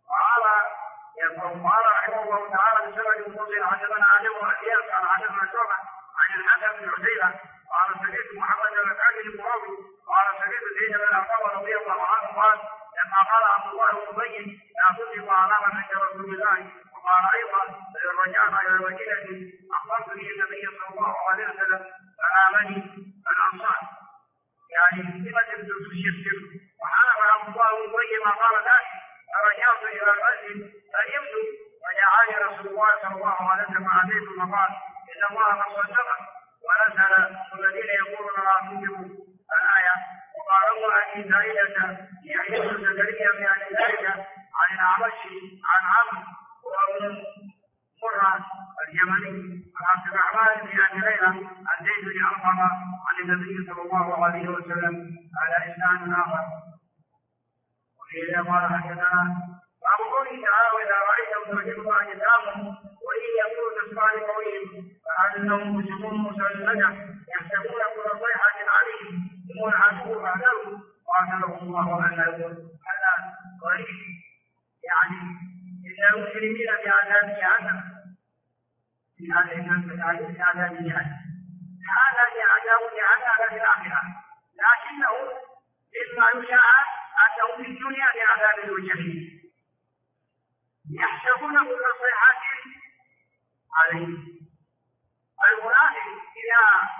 قال رحمه الله تعالى بسبب الموصل حدثنا ادم واحياس عن حدثنا شعبه عن الحسن بن عزيزه قال سمعت محمد بن كعب المراوي قال سمعت زيد بن ارقم رضي الله عنه قال لما قال عبد الله بن ابي لا تطلق على من عند رسول الله. وقال ايضا لئن رجعنا الى المدينه اخبرت به النبي صلى الله عليه وسلم فامني الانصار يعني بصفه الشرك. وحلف عبد الله بن ابي ما قال ذلك فرجعت الى المسجد فنمت فجاءني رسول الله صلى الله عليه وسلم عليه ثم قال ان الله قد صدقك ونزل الذين يقولون لا تنفقوا الايه. وقال الله ابي سعيده يحيى بن زكريا في اهل ذلك عن الاعمش عن عمرو وابن مرة اليمني عن عبد الرحمن بن ابي ليلى عن زيد بن ارقم عن النبي صلى الله عليه وسلم على اسناد اخر. وإذا قال حدثنا باب قوله تعالى واذا رايتهم تعجبك اجسامهم وان يقولوا تسمع لقولهم فانهم مسلمون مسلمه يحسبون كل صيحه عليهم هم العدو فاعتلوا قاتلهم الله ان يقول هذا غريب يعني ان المسلمين في عذاب جهنم في هذه المساجد في عذاب جهنم هذا عذاب جهنم في الاخره لكنه مما يشاع أتوا في الدنيا بعذاب الجحيم يحسبون كل صيحة عليه. المنافق إذا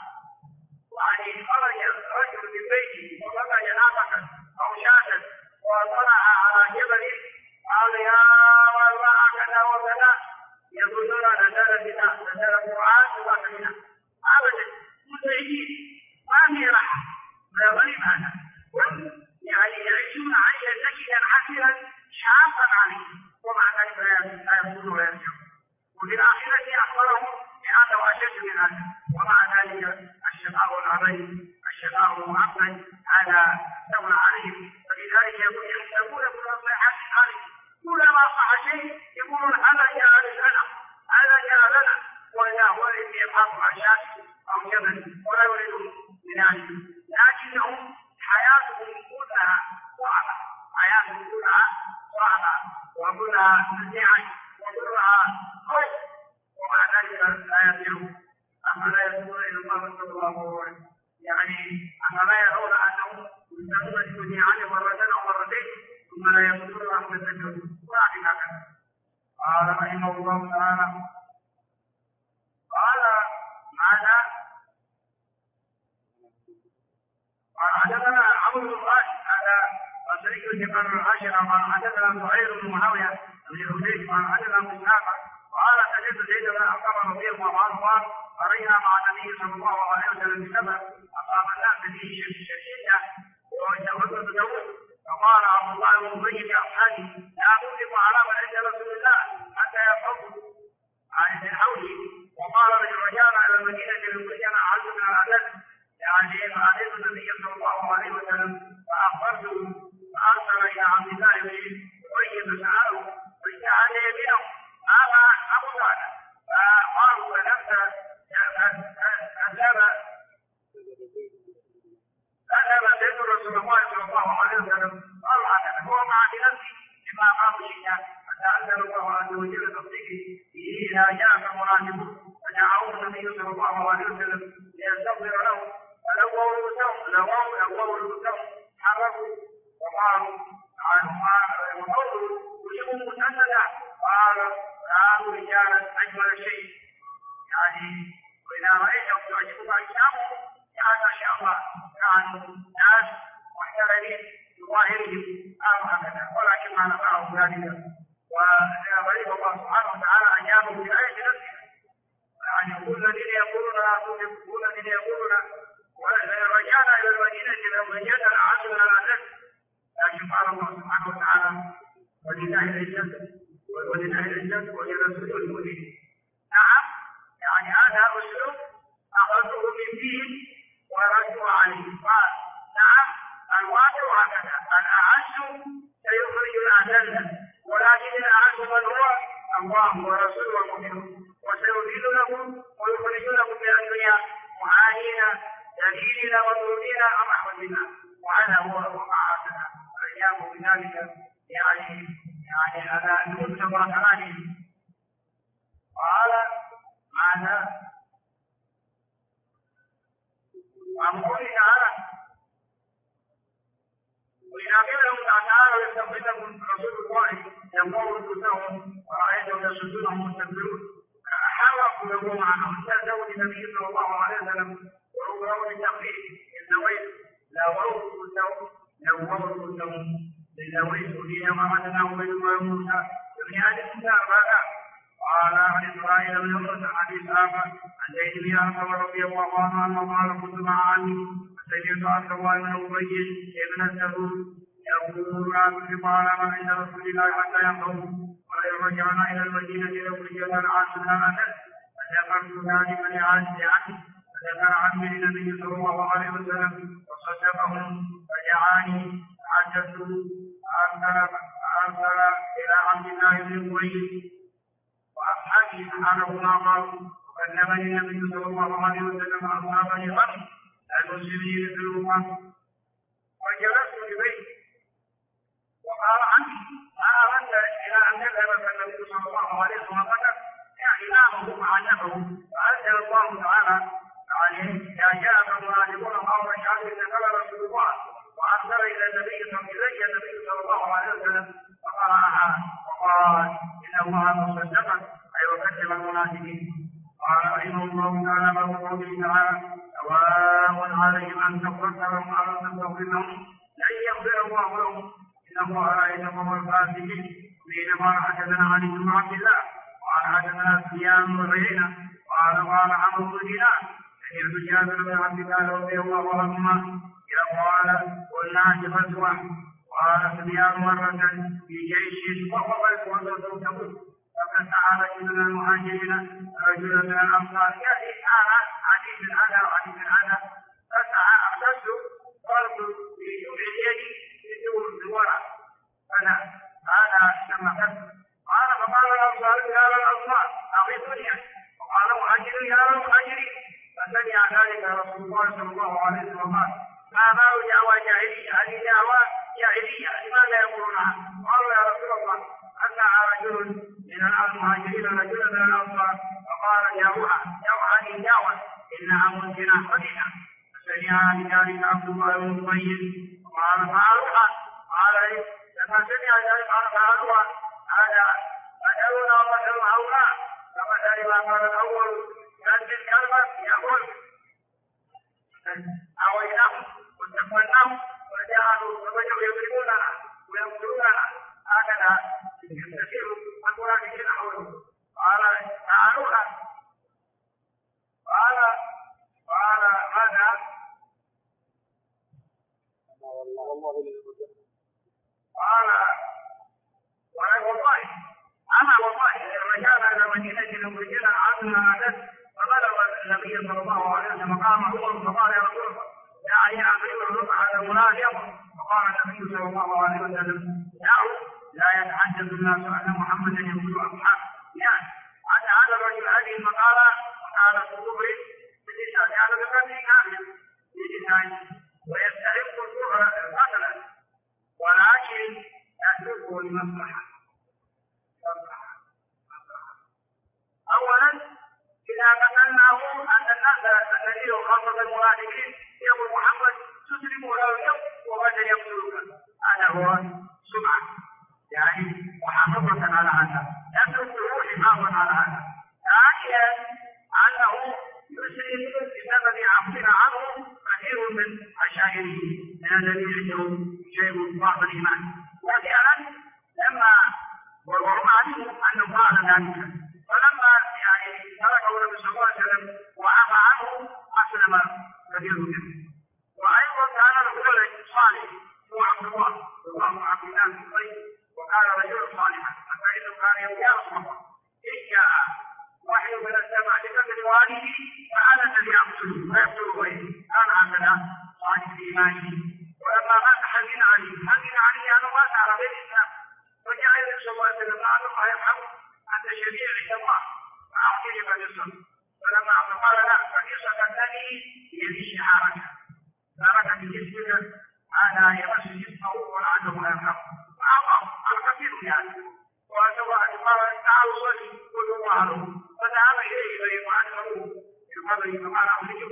خرج رجل من بيته وطلع جنازة أو شاة وطلع على جبل قال يا والله كذا وكذا يقولون نزل بنا نزل القرآن وبحثنا أبدا متعجين ما في راحة ولا غريب هذا يعني يعيشون عيشا سكنا حسنا شاقا عليه ومع ذلك لا يكون ويرجعون. وفي الآخرة أخبرهم بأنه أشد من هذا ومع ذلك الشقاء العظيم الشقاء المؤمن هذا استولى عليه ما صح شيء يقولون هذا جاء لنا، هذا جاء لنا، وإذا هو الذي يبحث عن شاة أو جبل ولا يريدون بذلك، لكنهم حياتهم كلها صعبة، حياتهم كلها صعبة وكلها نزيعة وكلها خوف، ومع ذلك لا يرجعون. أفلا يرجعون إلى الله صلى الله عليه وسلم، يعني أفلا يرون أنهم يستمرون في نزيعات مرة أو مرتين ثم لا يقولون رحمة الله ولا هكذا. قال رحمه الله تعالى قال ماذا؟ قال حدثنا عمرو بن راشد هذا بصري بن العاشر قال حدثنا زهير بن معاويه بن حذيفه قال حدثنا ابو اسحاق قال سمعت زيد بن ارقم رضي الله عنه قال قرينا مع النبي صلى الله عليه وسلم بسبب اصاب الناس به شديده وجاوزه داوود فقال عبد الله بن ابي لاصحابه لا تغلق على من عند رسول الله حتى يفرقوا عن حوله. وقال رجعنا الى المدينه لنخرجنا عزنا العدد يعني فاتيت النبي صلى الله عليه وسلم فاخبرته فارسل الى عبد الله بن ابي فساله فجعل يمينه هذا ابو سعد فقالوا فنفس أذهب سيد رسول الله صلى الله عليه وسلم قال هذا هو مع بنفسه لما قالوا شيئا حتى أنزل الله عز وجل تصديقه به إذا جاءك المنافقون فدعوه النبي صلى الله عليه وسلم ليستغفر له فلووا رؤوسهم حركوا وقالوا وقولوا وجوههم مسددة قال كانوا رجالا أجمل شيء يعني وإذا رأيتهم تعجبك أجسامهم يعني ما شاء الله كانوا ناس محترمين بظاهرهم هكذا ولكن ما نفعهم ذلك. وغريب الله سبحانه وتعالى أجابهم بالآية نفسها يعني كل الذين يقولون لا تنفقوا كل الذين يقولون ورجعنا إلى المدينة لو وجدنا العزم لنا نفس لكن قال الله سبحانه وتعالى ولله العزة ولرسوله المؤمنين. نعم يعني هذا أسلوب أخذته من دين ورده عليه قال نعم الواقع هكذا الأعز سيخرج الأذل ولكن الأعز من هو الله ورسوله المؤمنون وسيذلهم ويخرجونهم من الدنيا معانين دليلنا وطولنا أم أحوالنا وهذا هو وقعتنا الأيام بذلك يعني على نور تبارك قال ماذا؟ وعن قوله تعالى وإذا قيل لهم تعالوا يستغفر لكم رسول الله ينظروا رؤوسهم ورأيتهم يصدونهم مستكبرون حرقوا لهم عنهم استهزأوا بالنبي صلى الله عليه وسلم وعبروا للتخفيف إن نويت لووا رؤوسهم لنويت حينما أتناه بينما موسى ابن آل موسى قال عن إسرائيل بن موسى عن إسحاق عن زيد بن أرقم رضي الله عنه أنه قال كنت مع عمي فسمعت عبد الله بن أبي بن السلول يقول لا تنفق على من عند رسول الله حتى ينفقوا ولئن رجعنا إلى المدينة لنخرجن العاص من الأسد فذكرت ذلك لعمي فذكر عمي للنبي صلى الله عليه وسلم وصدقهم فدعاني حدثت أرسل إلى عبد الله بن أبي وأصحابه سبحانه ما قالوا وكلمني النبي صلى الله عليه وسلم أصحابني غد المسلمين في الأمة وجلست ببيتي وقال عني ما أردت إلى أن تذهب فالنبي صلى الله عليه وسلم يعني نامه وعنفه فأنزل الله تعالى عليه إذا جاءك المنافقون أو رجعوا إذا قال رسول الله وأرسل إلى النبي صلى الله عليه وسلم فقرأها وقال إن الله تصدقت أي وكذب المنافقين. قال رحمه الله تعالى باب قوله تعالى سواء عليهم أن تغفر لهم أو لم تغفر لهم لن يغفر الله لهم إن الله لا يهدي الفاسقين. بينما حدثنا علي بن عبد الله قال حدثنا سفيان بن عيينة قال عمرو بن دينار سمعت جابر بن عبد الله رضي الله عنهما قال قلنا جبلت قال سفيان مرة في جيش وقفت وانتصروا تبوك فسعى رجل من المهاجرين رجل من الأنصار يأتي هذا حديث هذا فسعى أخذته ضرب في جمع اليد بدون الوراء هذا مكة. قال فقال الأنصار يا للأنصار أغيثني، وقال مهاجر يا للمهاجرين. فسمع ذلك رسول الله صلى الله عليه وسلم قال ما بال دعوى جاهلية، هذه دعوى جاهلية لماذا يقولونها؟ قالوا يا رسول الله أسمع رجل من المهاجرين رجلا من الأنصار فقال دعوها هذه دعوة إنها منزلة قديمة. فسمع بذلك عبد الله بن أبي قال فعلوها. قال لما سمع ذلك قال فعلوها هذا أدعونا ومثل هؤلاء فمثل ما قال الأول كانت الكلمة يقول أويناهم واستقبلناهم وجعلوا يضربوننا ويقتلوننا هكذا يستثير المنافقين حوله. قال فعلوها. قال ماذا؟ قال والله الرجال إلى مدينة مخرجنا عنها عدد فبلغ النبي صلى الله عليه وسلم قام عمر فقال يا رسول الله دعني أقيم الربع على المنافق. فقال النبي صلى الله عليه وسلم دعوا لا يتحدث الناس أن محمدا يقول أصحابه يعني أن هذا الرجل هذه المقالة وقال الكفر باللسان هذا بقدر كامل بلسانه ويستحق الكفر قتلا ولكن يتركه لمصلحة. أولا إذا قتلناه أن الناس الذين خاصة المنافقين يقول محمد تسلم ولو يقتل وغدا يقتلك، هذا هو سمعة يعني محافظة على هذا يتركه حفاظا على هذا. ثانيا أنه يسلم بسبب عفونا عنه كثير من عشائره من الذين عندهم شيء ضعف الإيمان. وفعلا لما وهم علموا أنه فعل ذلك فلما يعني تركه النبي صلى الله عليه وسلم وعفى عنه أسلم كثير منهم. وأيضا كان الولد صالح هو عبد الله عبد الله بن أبي وكان رجلا صالحا فإنه كان يقول يا رسول الله إن جاء وحي من السماء بقدر والده فأنا الذي أقتله ويقتل غيري. كان هكذا صالح إيمانه. ولما مات حزن علي أنه مات على غير الإسلام فجاء النبي صلى الله عليه وسلم قال الله يرحمه أنت شفيع عند الله فأعطيه فجسد. فلما قال لا فجسد الذي يلي شعارك ترك في جسمك هذا يمس جسمه ولعله لا يرحمه فأعطاه الكثير يعني. وسوى أن قال تعالوا صلي كل الله له فذهب إليه فيقعده في قبره فقال أخرجه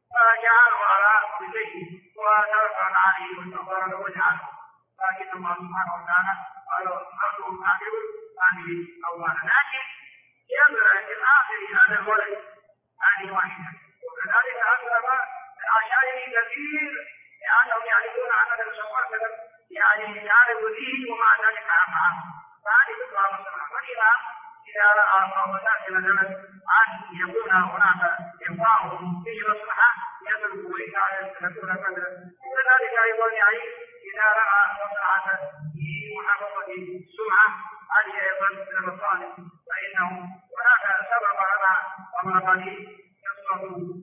فجعله على رجليه وترك عليه واستغفر له وجعله. لكن الله سبحانه وتعالى قال أرضه كافر هذه أولا. لكن ينبغي في الآخر هذا الولد هذه واحدة. وكذلك أسلم من عشائر كثير لأنهم يعرفون أن النبي صلى الله عليه وسلم يعني يعرف دين ومع ذلك أفعال فهذه تقرأ مصلحة. وإذا إذا رأى قوم الناس مثلا أن يكون هناك إنفاقهم فيه مصلحة يترك وإذا يكون كذا. وكذلك أيضا يعني إذا رأى مصلحة في محافظة السمعة هذه أيضا من المصالح فإنه هناك سبب على أمر يصرف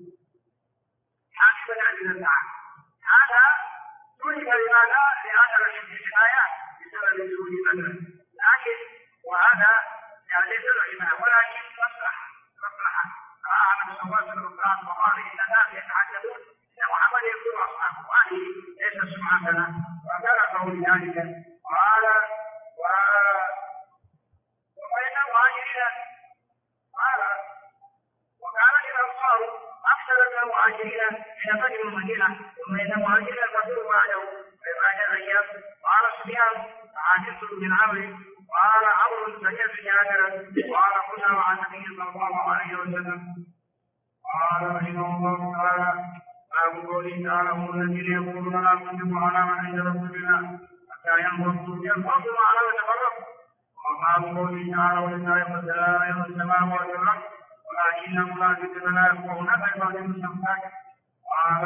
حاكما عن النعم. هذا ترك لماذا؟ لأن الحكايات بسبب وجود بدر. لكن وهذا يعني ليس العلماء ولكن مصلحة رأى النبي صلى الله عليه وسلم وقال إن الناس يتحدثون إن محمد يقتل أصحابه وهذه ليست سمعتنا فبلغه لذلك. قال وبين المهاجرين قال وكانت الأنصار أكثر من المهاجرين حين قدموا المدينة ثم إن المهاجرين كثروا بعده بعد أيام. قال سفيان عاجزت بن عمرو قال عمرو سمعت جابرا قال كنا مع النبي صلى الله عليه وسلم. قال رحمه الله تعالى باب قوله تعالى هم الذين يقولون لا نصدق على من عند رسولنا حتى ينفضوا على وتفرقوا. وباب قوله تعالى ولله خزائن السماوات والارض ولكن المنافقين لا يفقهون فيقال المستنفاك. قال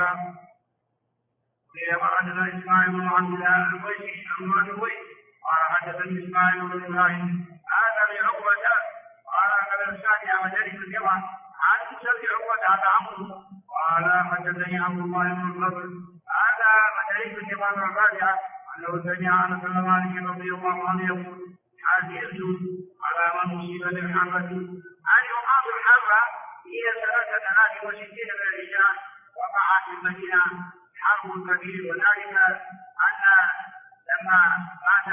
حدثنا اسماعيل بن عبد الله الويسي قال حدثني اسماعيل بن ابراهيم هذا بعقبه قال هذا الثاني مجالس الجمعه عن سبع عقبه هذا عمرو قال حدثني عبد الله بن الفضل هذا مجالس الجمعه الرابعه انه سمع انس بن مالك رضي الله عنه يقول عزيز على من أصيب بالحرة. أن يقام الحرة هي 63 من الرجال. وقع في المدينة حرب كبير، وذلك أن لما مات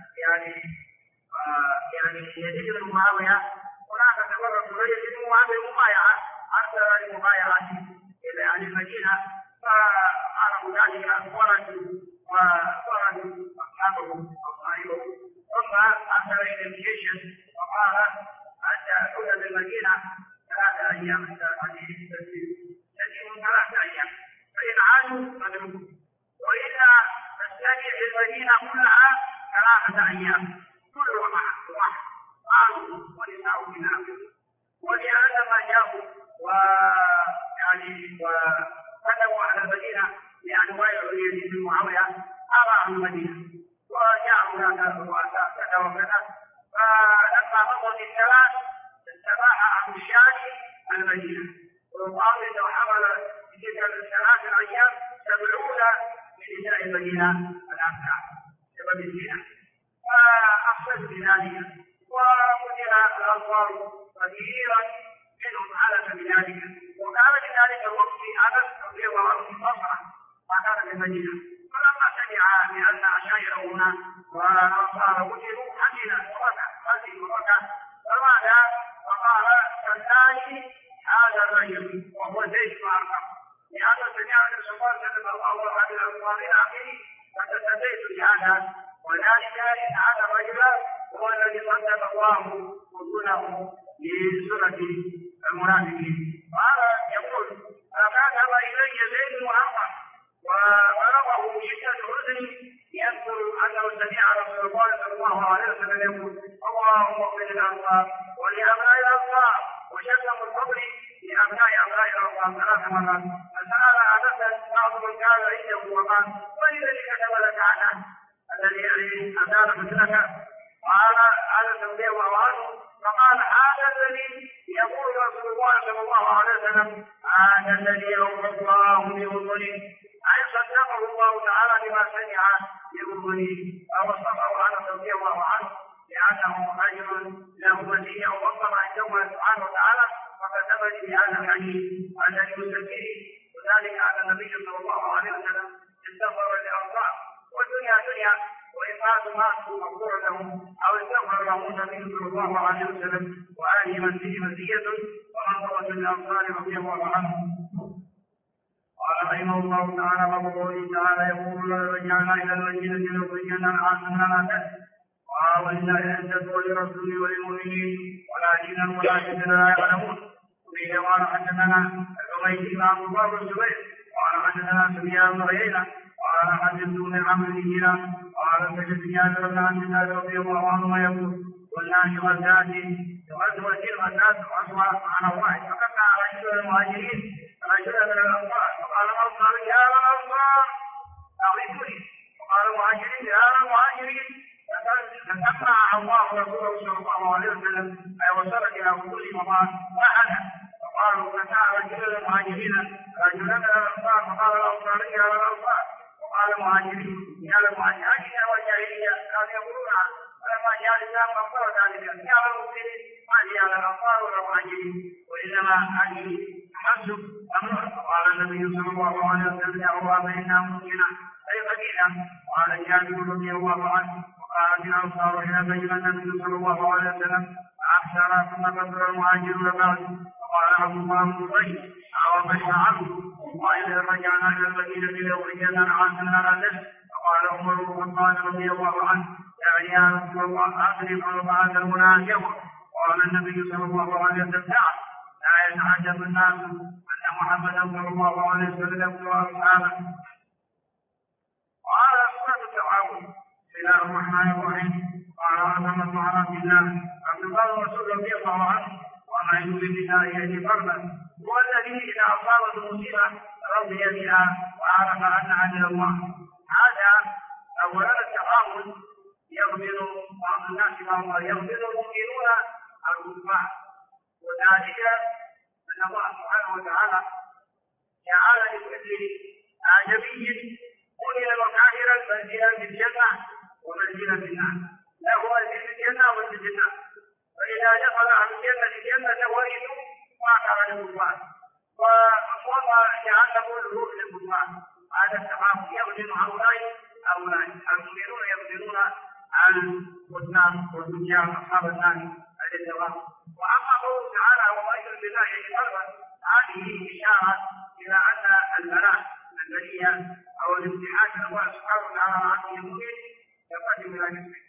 يزيد بن معاوية هناك تفرق يزيد بن معاوية مبايعة، أرسل لمبايعة إلى أهل المدينة، فعرفوا ذلك خرجوا أصحابه أو صاحبه، ثم أرسل إلى الجيش وقال حتى أدخل بالمدينة 3 أيام، تجيب 3 أيام، فإن عادوا فادركوا، وإلا تستجيب المدينة كلها 3 أيام كلها واحد قالوا ونساء من آخر. ولهذا ما جاءوا وكتبوا على المدينة لأنواع يزيد بن معاوية أراهم المدينة، وجاءوا هناك رؤساء كذا وكذا. فلما مضت الثلاث استباح أبو الشاي المدينة، وقال إنه حمل في تلك 3 أيام 70 من نساء المدينة الأمثال بسبب الزنا، فأخذت بذلك وقتل الأنصار كثيرا منهم على بذلك. وكان بذلك الوقت أنس رضي الله عنه في بصرة ما كان في المدينة، فلما سمع بأن أشاعره هنا والأنصار قتلوا حزن وبكى، فماذا؟ فقال صدقني هذا الرجل وهو زيد بن أرقم، لأن سمع النبي صلى الله عليه وسلم الله عن الأنصار إلى آخره، فتسديت لهذا، وذلك إن هذا الرجل هو الذي صدق الله وصوله لسورة المنافقين. وهذا يقول فكتب إلي زيد بن أرقم وبلغه شدة حزن يذكر أنه سمع رسول الله صلى الله عليه وسلم يقول اللهم اغفر للأنصار ولأبناء الأنصار وشتم الفضل لأبناء الأنصار 3 مرات. فسأل أنسا بعض من كان عنده وقال من الذي كتب لك عنه الذي أزال فتنك؟ قال أنس رضي الله عنه فقال هذا الذي يقول رسول الله صلى الله عليه وسلم هذا الذي أوفى الله بأذنه، أي صدقه الله تعالى بما سمع بأذنه، فوصفه أنس رضي الله عنه لأنه رجل له مزية وفضل عنده سبحانه وتعالى، فكتبني بهذا الحديث الذي يسجله، وذلك أن النبي صلى الله عليه وسلم استغفر للأنصار، والدنيا دنيا، وإن ماتوا مغفور لهم أو استغفر لهم النبي صلى الله عليه وسلم وآله مزية ومنظرة للأنصار رضي الله عنهم. قال رحمه الله تعالى وقوله تعالى يقول رجعنا إلى المدينة لنخرجنا العاصمة ولله العزة ولرسوله وللمؤمنين ولكن لا يعلمون. وفي قال حدثنا الحميدي عن الله بن الزبير قال حدثنا سفيان بن عيينة قال حدثني عمرو بن دينار قال سمعت جابر بن عبد الله رضي الله عنهما يقول كنا في غزاة غزوة الغزاة عن واحد فقطع رجل المهاجرين رجلا من الأنصار فقال الأنصار يا الأنصار أغيثوني، وقال المهاجرين يا المهاجرين، فسمع الله رسوله صلى الله عليه وسلم أي وصل إلى وصول مضان فحدث، فقالوا فتاة رجل المهاجرين رجلا من الأنصار فقال الأنصار يا الأنصار، وقال المهاجرين يا المهاجرين والجاهلية كانوا يقولون فلما جاء الإسلام أخبر ذلك يا المسلمين ما لي على الأنصار ولا المهاجرين وإنما هذه تحسب أمر. قال النبي صلى الله عليه وسلم يا الله فإنا ممكنا أي قبيلة. قال جابر رضي الله عنه وقالت الأنصار إلى بين النبي صلى الله عليه وسلم فأحسر ثم كثر المهاجرون بعد. وقال عبد الله بن زيد أو بشر عنه وإذا رجعنا إلى المدينة لنخرجنا العاصمة الأسد. فقال عمر بن الخطاب رضي الله عنه يا رسول الله أخرج أربعة المنافق. قال النبي صلى الله عليه وسلم لا يتعجب الناس أن محمدا صلى الله عليه وسلم يقتل أصحابه. قال سورة التعاون بسم الله الرحمن الرحيم. قال أسمت على عبد الله رسول رضي الله عنه وما يجوز بالنساء يأتي فردا هو الذي إذا أصابته مصيبة رضي بها وعرف أنها من الله. هذا أولا التعاون يغفر بعض الناس يغفر المؤمنون الكفار، وذلك أن الله سبحانه وتعالى جعل لكل آدمي مؤمنا وكافرا منزلا في الجنة ومنزلا في النار، له منزل في الجنة على الكفار والله جعل كله للكفار. هذا التفاهم يخدم هؤلاء المؤمنون يخدمون عن الكفار والتجار اصحاب النار هذا التفاهم. واما قوله تعالى وما يشرك بالله قلبا هذه اشاره الى ان البلاء البليه او الامتحان الله سبحانه وتعالى على عبده المؤمن يقدم الى نفسه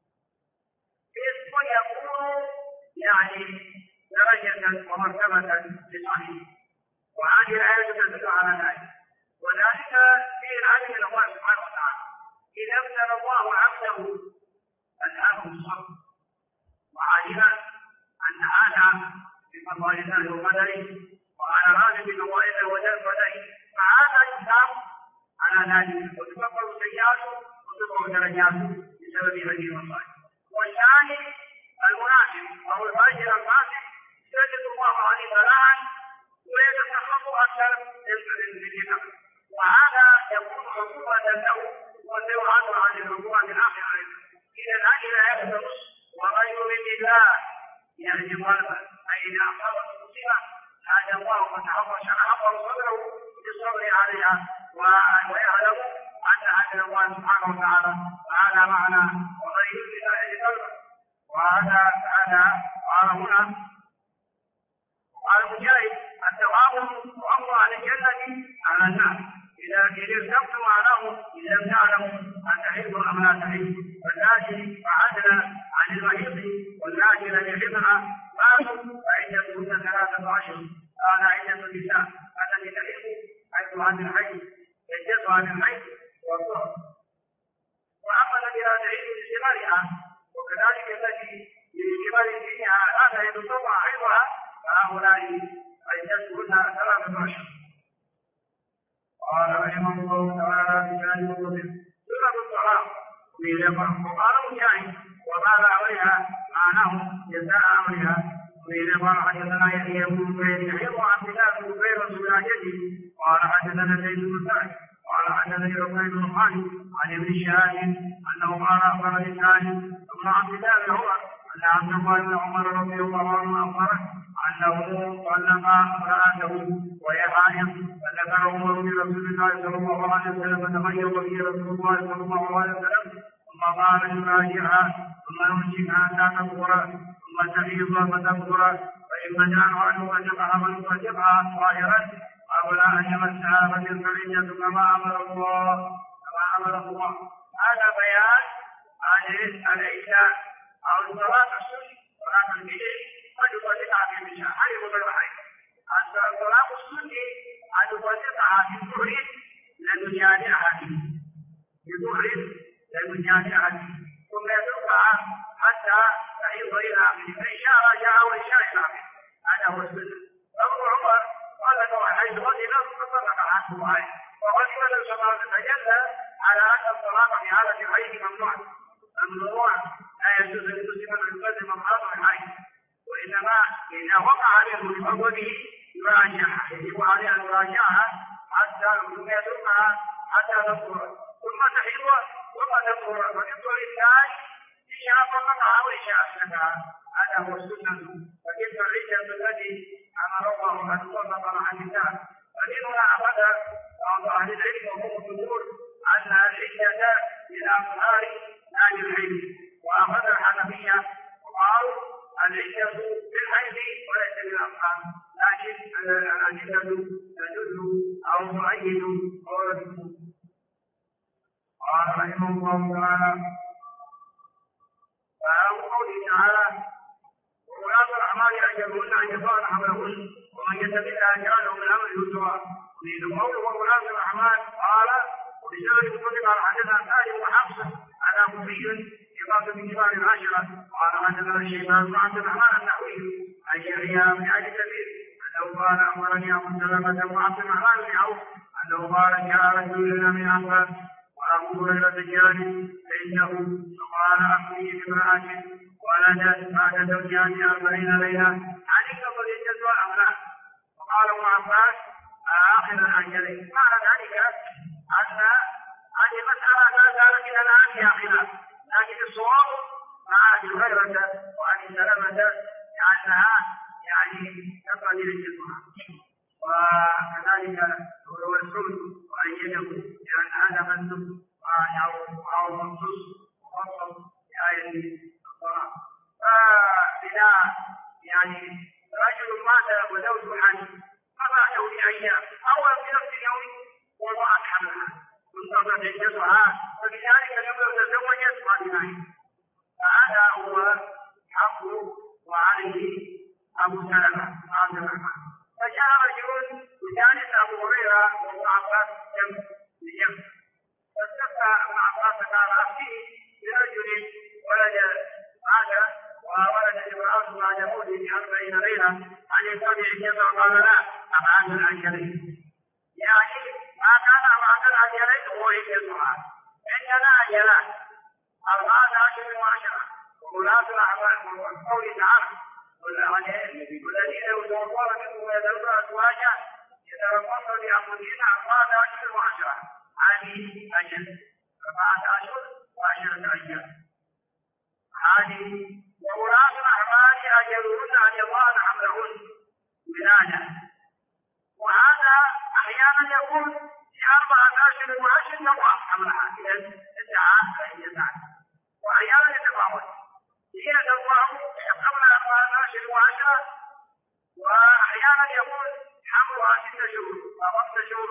ويكون يعني درجة ومرتبة لصاحبه. وهذه الآية تدل على ذلك، وذلك في العدل من الله سبحانه وتعالى. إذا ابتلى الله عبده ألهمه الصبر وعلم أن هذا بفضل الله وقدره وعلى هذا بفضائله وقدره، فهذا يثاب على ذلك وتكبر سيئاته وتكبر درجاته بسبب هذه المصائب. والثاني المنافق أو الفاجر الفاسق يجد الله عليه بلاء ويتسخط أكثر للجنة، وهذا يكون عقوبة له وسيعاد عن العقوبة الآخرة. إذا هذه الآية تدرس ومن يرد الله يهدي قلبه، أي إذا أصابت مصيبة هذا الله وتعالى شرح صدره بالصبر عليها ويعلم أن هذا الله سبحانه وتعالى. وهذا معنى ومن يرد الله يهدي قلبه. وهذا قال هنا قال مجاهد التواب وأمر على الجنة على النار إذا ارتبت معناه إذا لم تعلموا أن تحبوا أم لا تحبوا. فالناجي فعدنا عن المريض والناجي لم يحبها ماتوا فعدتهن 13 قال عدة النساء التي تحب حيث عن الحي يجد عن الحي والطهر. وأما الذي لا تعيد لصغرها وكذلك التي لكبار دينها هذا يتطوع حيضها فهؤلاء عدتهن 13. قال رحمه الله تعالى في شان مسلم سورة الطلاق وقال مجاهد وقال عليها معناه جزاء امرها. قال حدثنا يحيى بن بكير يحيى عبد الله بن بكير وسراجته قال حدثنا زيد بن سعد قال حدثني ربيع بن خالد عن ابن شهاب انه قال اخبرني سالم بن عبد الله بن عمر ان عبد الله بن عمر رضي الله عنه اخبره انه طلق امراته وهي حائض فذكر عمر لرسول الله صلى الله عليه وسلم فتغير به رسول الله صلى الله عليه وسلم ثم قال يراجعها ثم يمسكها حتى تطهر ثم تحيض فتطهر فإن جاء عنه فجمعها فليطلقها طاهرا قبل أن يمسها فتلك العدة كما أمر الله. هذا بيان عن العدة أو الصلاة السنة صلاة البدع قد يطلقها في النساء حيض غير حيض. الصلاة السنة أن يطلقها في الظهر لم يجامعها ثم يتركها حتى تحيض إلى آخره فإن راجع وإن إلى آخره. هذا هو السنة. أبو عمر قال له حيث غضب فطلق عنه معين وغضب الصلاة تجلى على أن الطلاق في حالة الحيض ممنوع لا يجوز للمسلم أن يقدم امرأته الحيض، وإنما إذا وقع عليه بفضله يراجعها يجب عليه أن يراجعها حتى ثم يتركها حتى تطهر ثم تحيض ثم تطهر فتطهر الثاني فيها فقطها وإشاء أسلمها. هذا هو السنة. فتلك العدة التي أمر الله أن تطلق مع النساء. فمنها أخذ بعض أهل العلم وهم الجمهور أن العدة للأطهار لا للحيض، وأخذ الحنفية وقالوا العدة للحيض وليس للأطهار، لكن العدة تدل أو تؤيد قول الجمهور. قال رحمه الله تعالى قوله تعالى وولاة الأعمال أجلهن أن يضعن حملهن ومن يتبع أجاله من أمر يسرا. من قوله وولاة الأعمال قال وبسبب مطلق على حدثنا سالم وحفصة على كفي إضافة من كبار العشرة. قال حدثنا الشيبان بن عبد الرحمن النحوي عن يحيى بن أبي كثير أنه قال أخبرني أبو سلمة وعبد الرحمن بن عوف أنه قال جاء رجل إلى من عباس وأبو هريرة جانب فإنه قال أخبرني بامرأة ولدت بعد زوجها 40 ليلة عليك فليجد أم لا؟ وقال ابن عباس آخر الأجل. معنى ذلك أن هذه مسألة لا زالت إلى الآن فيها خلاف، لكن الصواب مع أبي هريرة وأبي سلمة لأنها يعني يقضي الجمعة. وكذلك هو السنة وأيده لأن هذا منسوب أو مخصوص مخصص بآية الصلاة. فبناء يعني رجل مات وزوجه حامل فبعده بأيام أو في نفس اليوم وضعت حملها وانتظرت عدتها فبذلك لم تزوجت وبنائه. فهذا هو حقه وعليه أبو سلمة عبد الرحمن. فجاء رجل بجانب أبو هريرة وابن عباس جنب بجنب فاستفتى ابن عباس قال أفتيه برجل ولد هذا وولد امرأة بعد موته ب40 ليلة أن يتبع الجمع قال لا أبعاد الأجلين. يعني ما كان أبعاد الأجلين هو الجمع. عندنا أجلان 14 و10 وولاة الأعمال والقول تعالى والذين يتوفون منكم ويذرون أزواجا يتربصن بأنفسهن 14 و10 هذه أجل 14 و10 أجل هذه. وولاة الأعمال أجلهن أن يضعن حملهن ولادة. وهذا أحيانا يكون في 14 و10 تضع حملها إذا ادعى فهي ذات. وأحيانا يتفاوت هي تضع قبل 14 و10 وأحيانا يكون حملها 6 شهور أو 5 شهور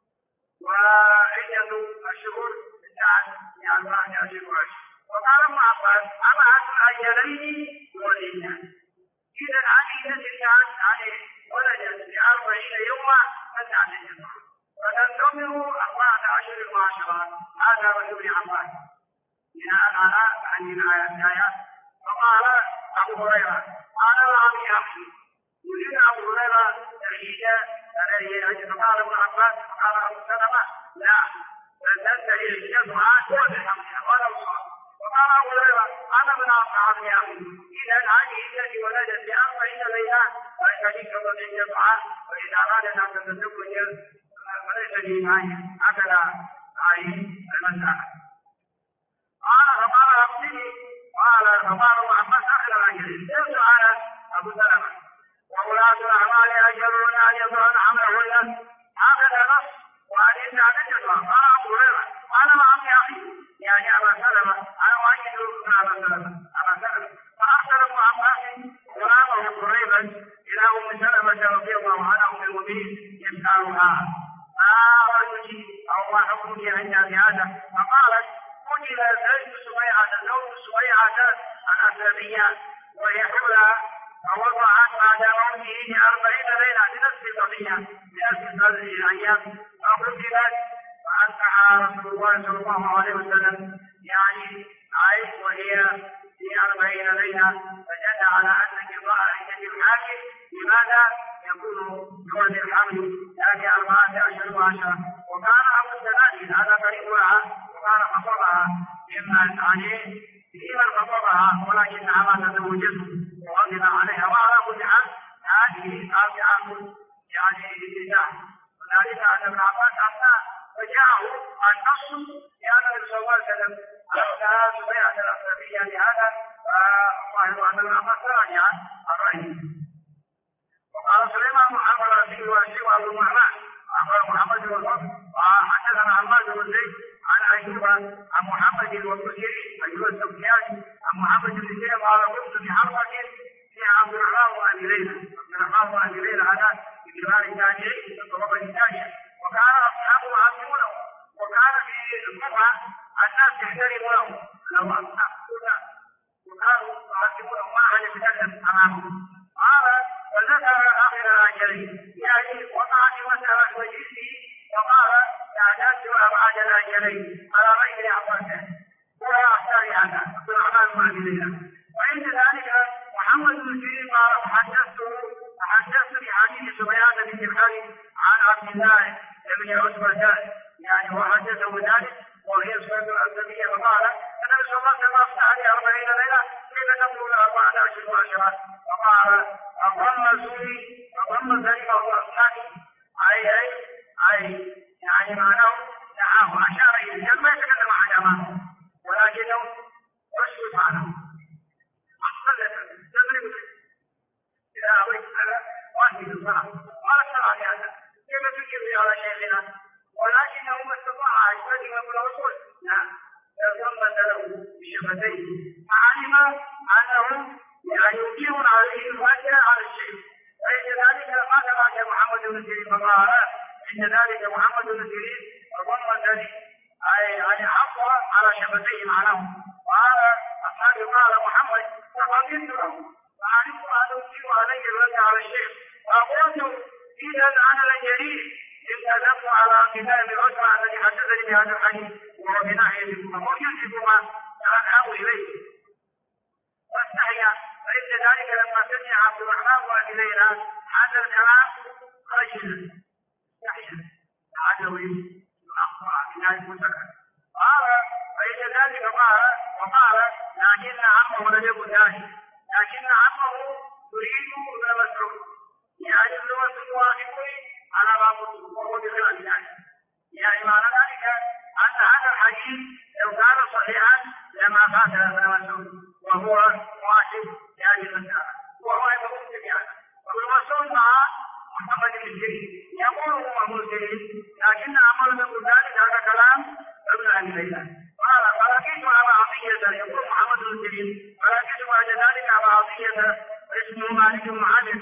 وعدة الشهور ادعت ب 14 و10. وقال ابن عباس أبعد الأجلين والإنسان. إذا هذه التي عليه ولدت ب40 يوما فدعت الجمع فتنتظر 14 و10. هذا رجل عباس بناء على الآيات. فقال أبو هريرة قال نعم يا أخي. يريد أبو هريرة تأييد عليه. فقال ابن عباس قال أبو سلمة لا بل تنتهي الجمع وتحملها ولو صار. وقال أبو هريرة أنا من أصحاب يا أخي. إذا هذه التي ولدت ب40 ليلة فإن تقضي الجمع وإذا أرادت أن تتزوج فليس لي مانع. هكذا هذه المسألة. قال فقال أخبرني قال فقال ابن عباس آخر الأجل. قلت على أبو سلمة وولاة الأعمال أجلهن أن يضعن حملهن هكذا نص وأن يتعددها. قال أبو هريرة أنا معك يا أخي يعني أبا سلمة أنا أؤيد أبا سلمة. فأرسل ابن عباس غلامه قريبا إلى أم سلمة رضي الله عنها أم المؤمنين يسألها ما رأيك أو ما حكمك عندها بهذا؟ فقالت قتل زيد سميعة زوج سميعة الأسلمية وهي حولى فوضعت بعد موته ب40 ليلة بنفس القضية بنفس الأيام فقتلت فأنتهى رسول الله صلى الله عليه وسلم يعني عائشة وهي في 40 ليلة فدل على أن انقضاء عدة الحامل لماذا يكون بولد الحمل يعني 14 و10. وكان أبو السلام هذا قريبها وكان خطبها ممن عليه فيمن خطبها ولكنها ما تزوجته وغضب عليها. وعلى كل حال هذه قاطعة يعني للنساء. وذلك أن ابن عباس أفتى فجاءه النص لأن النبي صلى الله عليه وسلم أفتى سميعة الأسلمية لهذا فالله أن ابن عباس راجع الرأي. وقال سليمان محمد رسول الله أبو النعمان أخبر محمد بن الفضل وحدثنا عماد بن زيد عن أيوب عن محمد والبصري أيوب السفياني عن محمد بن زيد قال كنت في حربة فيها عبد الرحمن وأبي ليلى هذا في كبار التابعين في الطبقة الثانية. وكان أصحابه يعظمونه وكان في القرى الناس يحترمونه لو أصحاب وكانوا يعظمونه ما أحد يتكلم أمامهم. قال وذكر آخر الأجلين يعني وقع في مسألة وجهه وقال اعتدت أبعاد الأجلين على غير عباسه ولا أحتاج هذا عبد الرحمن بن أبي ليلى. وعند ذلك محمد بن سيرين قال فحدثت بحديث سفيان بن خالد عن عبد الله بن عتبة يعني وحدثه ذلك وهي سنة الأسلمية فقال النبي صلى الله عليه وسلم أفتح لي 40 ليلة كيف تقول 14 و10. فقال أضم سليمه وأصحابه أي يعني معناه دعاه أشار إلى الجنة ما يتكلم عن أمامه ولكنه يشرف عنه. أحسنت تدريب إذا أردت في الصلاة ما شرع لهذا كيف تجري على شيخنا ولكنه ما استطاع يسلم ابن الرسول لا ثبت له بشفتيه فعلم أنه يقيم عليه الوجه على الشيء فإن ذلك ما تراك محمد بن سيرين فقال إن ذلك محمد بن سيرين فظن ذلك أي حط على شفتيه معناه قال أصحابي قال محمد فقبلت له فعرفت أن أقيم عليه الوجه على الشيء فقلت إذا أنا لجريء إن كذبت على كتاب العتبة الذي حدثني بهذا الحديث وهو من ناحية ويجب ما تركه إليه واستحيا فإن ذلك لما سمع عبد الرحمن وإلينا هذا الكلام خجل استحيا لعله يؤخر من ذلك مسكت قال فإن ذلك وقال لكن عمه لم يكن ذلك لكن عمه يريد ابن مسعود يعني ابن مسعود واثق على ما قلت وهو بخلاف ذلك يعني معنى ذلك أن هذا الحديث لو كان صحيحا لما فات ابن مسعود وهو واثق لهذه المسألة وهو يقول بهذا وابن مسعود مع محمد بن سيرين يقول هو مسلم لكن عمر بن ذلك هذا كلام ابن أبي ليلى قال فلقيت أبا عطية يقول محمد بن سيرين فلقيت بعد ذلك أبا عطية اسمه مالك بن عامر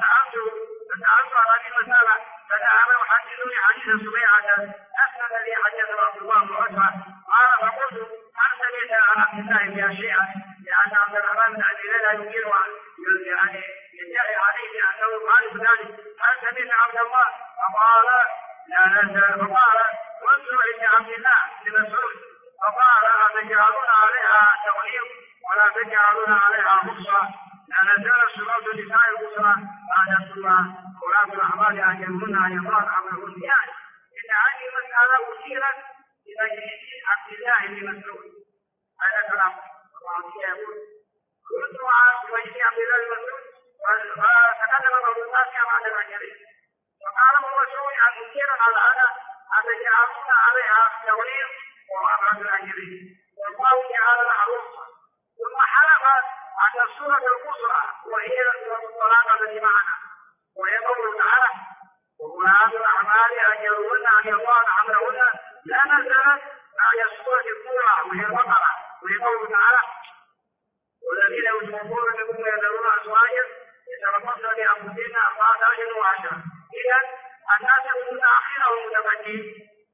فسألت عن هذه المسألة فذهب يحدثني حديث سميعة أسند لي حديث عبد الله بن عتبة قال فقلت هل سمعت عن عبد الله بها شيئا لأن عبد الرحمن بن أبي ليلى ينكر يعني يدعي عليه بأنه خالف ذلك هل سمعت عبد الله فقال لا نزل فقال قلت إن عبد الله بن مسعود فقال أتجعلون عليها تغليظ ولا تجعلون عليها رخصة لا نزل شروط النساء الأسرة بعد الصلاة ولاة الأعمال أجلهن أن يضاعف عملهن يعني إن هذه المسألة أثيرت بمجلس عبد الله بن مسعود هذا كلام الله يقول كنت مع مجلس عبد الله بن مسعود فتكلم ابو الناس بعد المجلس فقال ابو مسعود عن مثيرا على هذا أتجعلون عليها تغليظ وأبعد المجلس والله تعالى معروف ثم حلف أن السورة القصرى وهي سورة الطلاق التي معنا وهي قوله تعالى وولاة الأعمال أجلهن أن يضاعن حملهن لا نزلت بعد السورة الأولى وهي البقرة وهي قوله تعالى والذين يتوفون منكم ويذرون أزواجا يتربصن بأنفسهن أربعة أشهر وعشرة إذا الناس المتأخر والمتقدم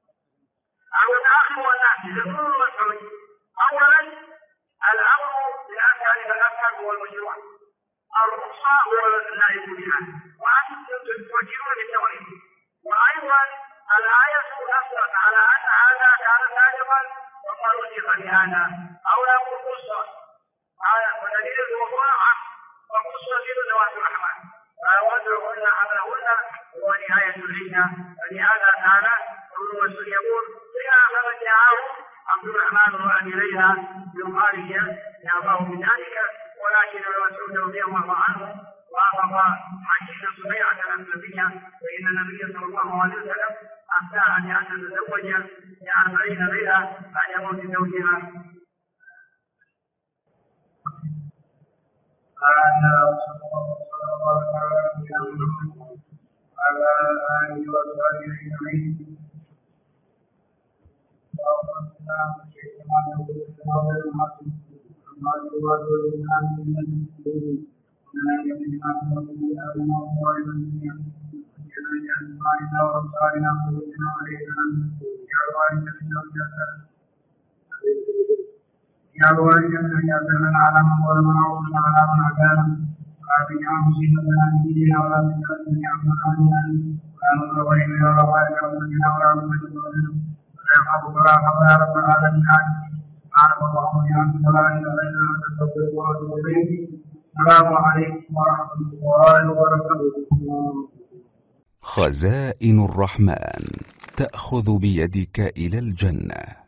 أو الآخر والناس يقول مسعود أولا الأمر بأن الأكثر هو المشروع الرخصة هو النائب بها وأنتم تفكرون بالتوحيد وأيضا الآية نصت على أن هذا كان سابقا ثم رزق بهذا أو لا قصة ودليل الوقوع وقصة ذوات الرحمن فوزعهن حملهن هو نهاية العدة فلهذا كان الرسول يقول إذا فرجعه عبد الرحمن بن أبي ليلى يقال يأباه بذلك ولكن الرسول رضي الله عنه وافق حديث سميعة الأسلمية فإن النبي صلى الله عليه وسلم أفتاها بأن تتزوج ل40 ليلة بعد موت زوجها. وعلى آله وصحبه أجمعين. السلام عليكم ورحمة الله وبركاته. خزائن الرحمن تأخذ بيدك إلى الجنة.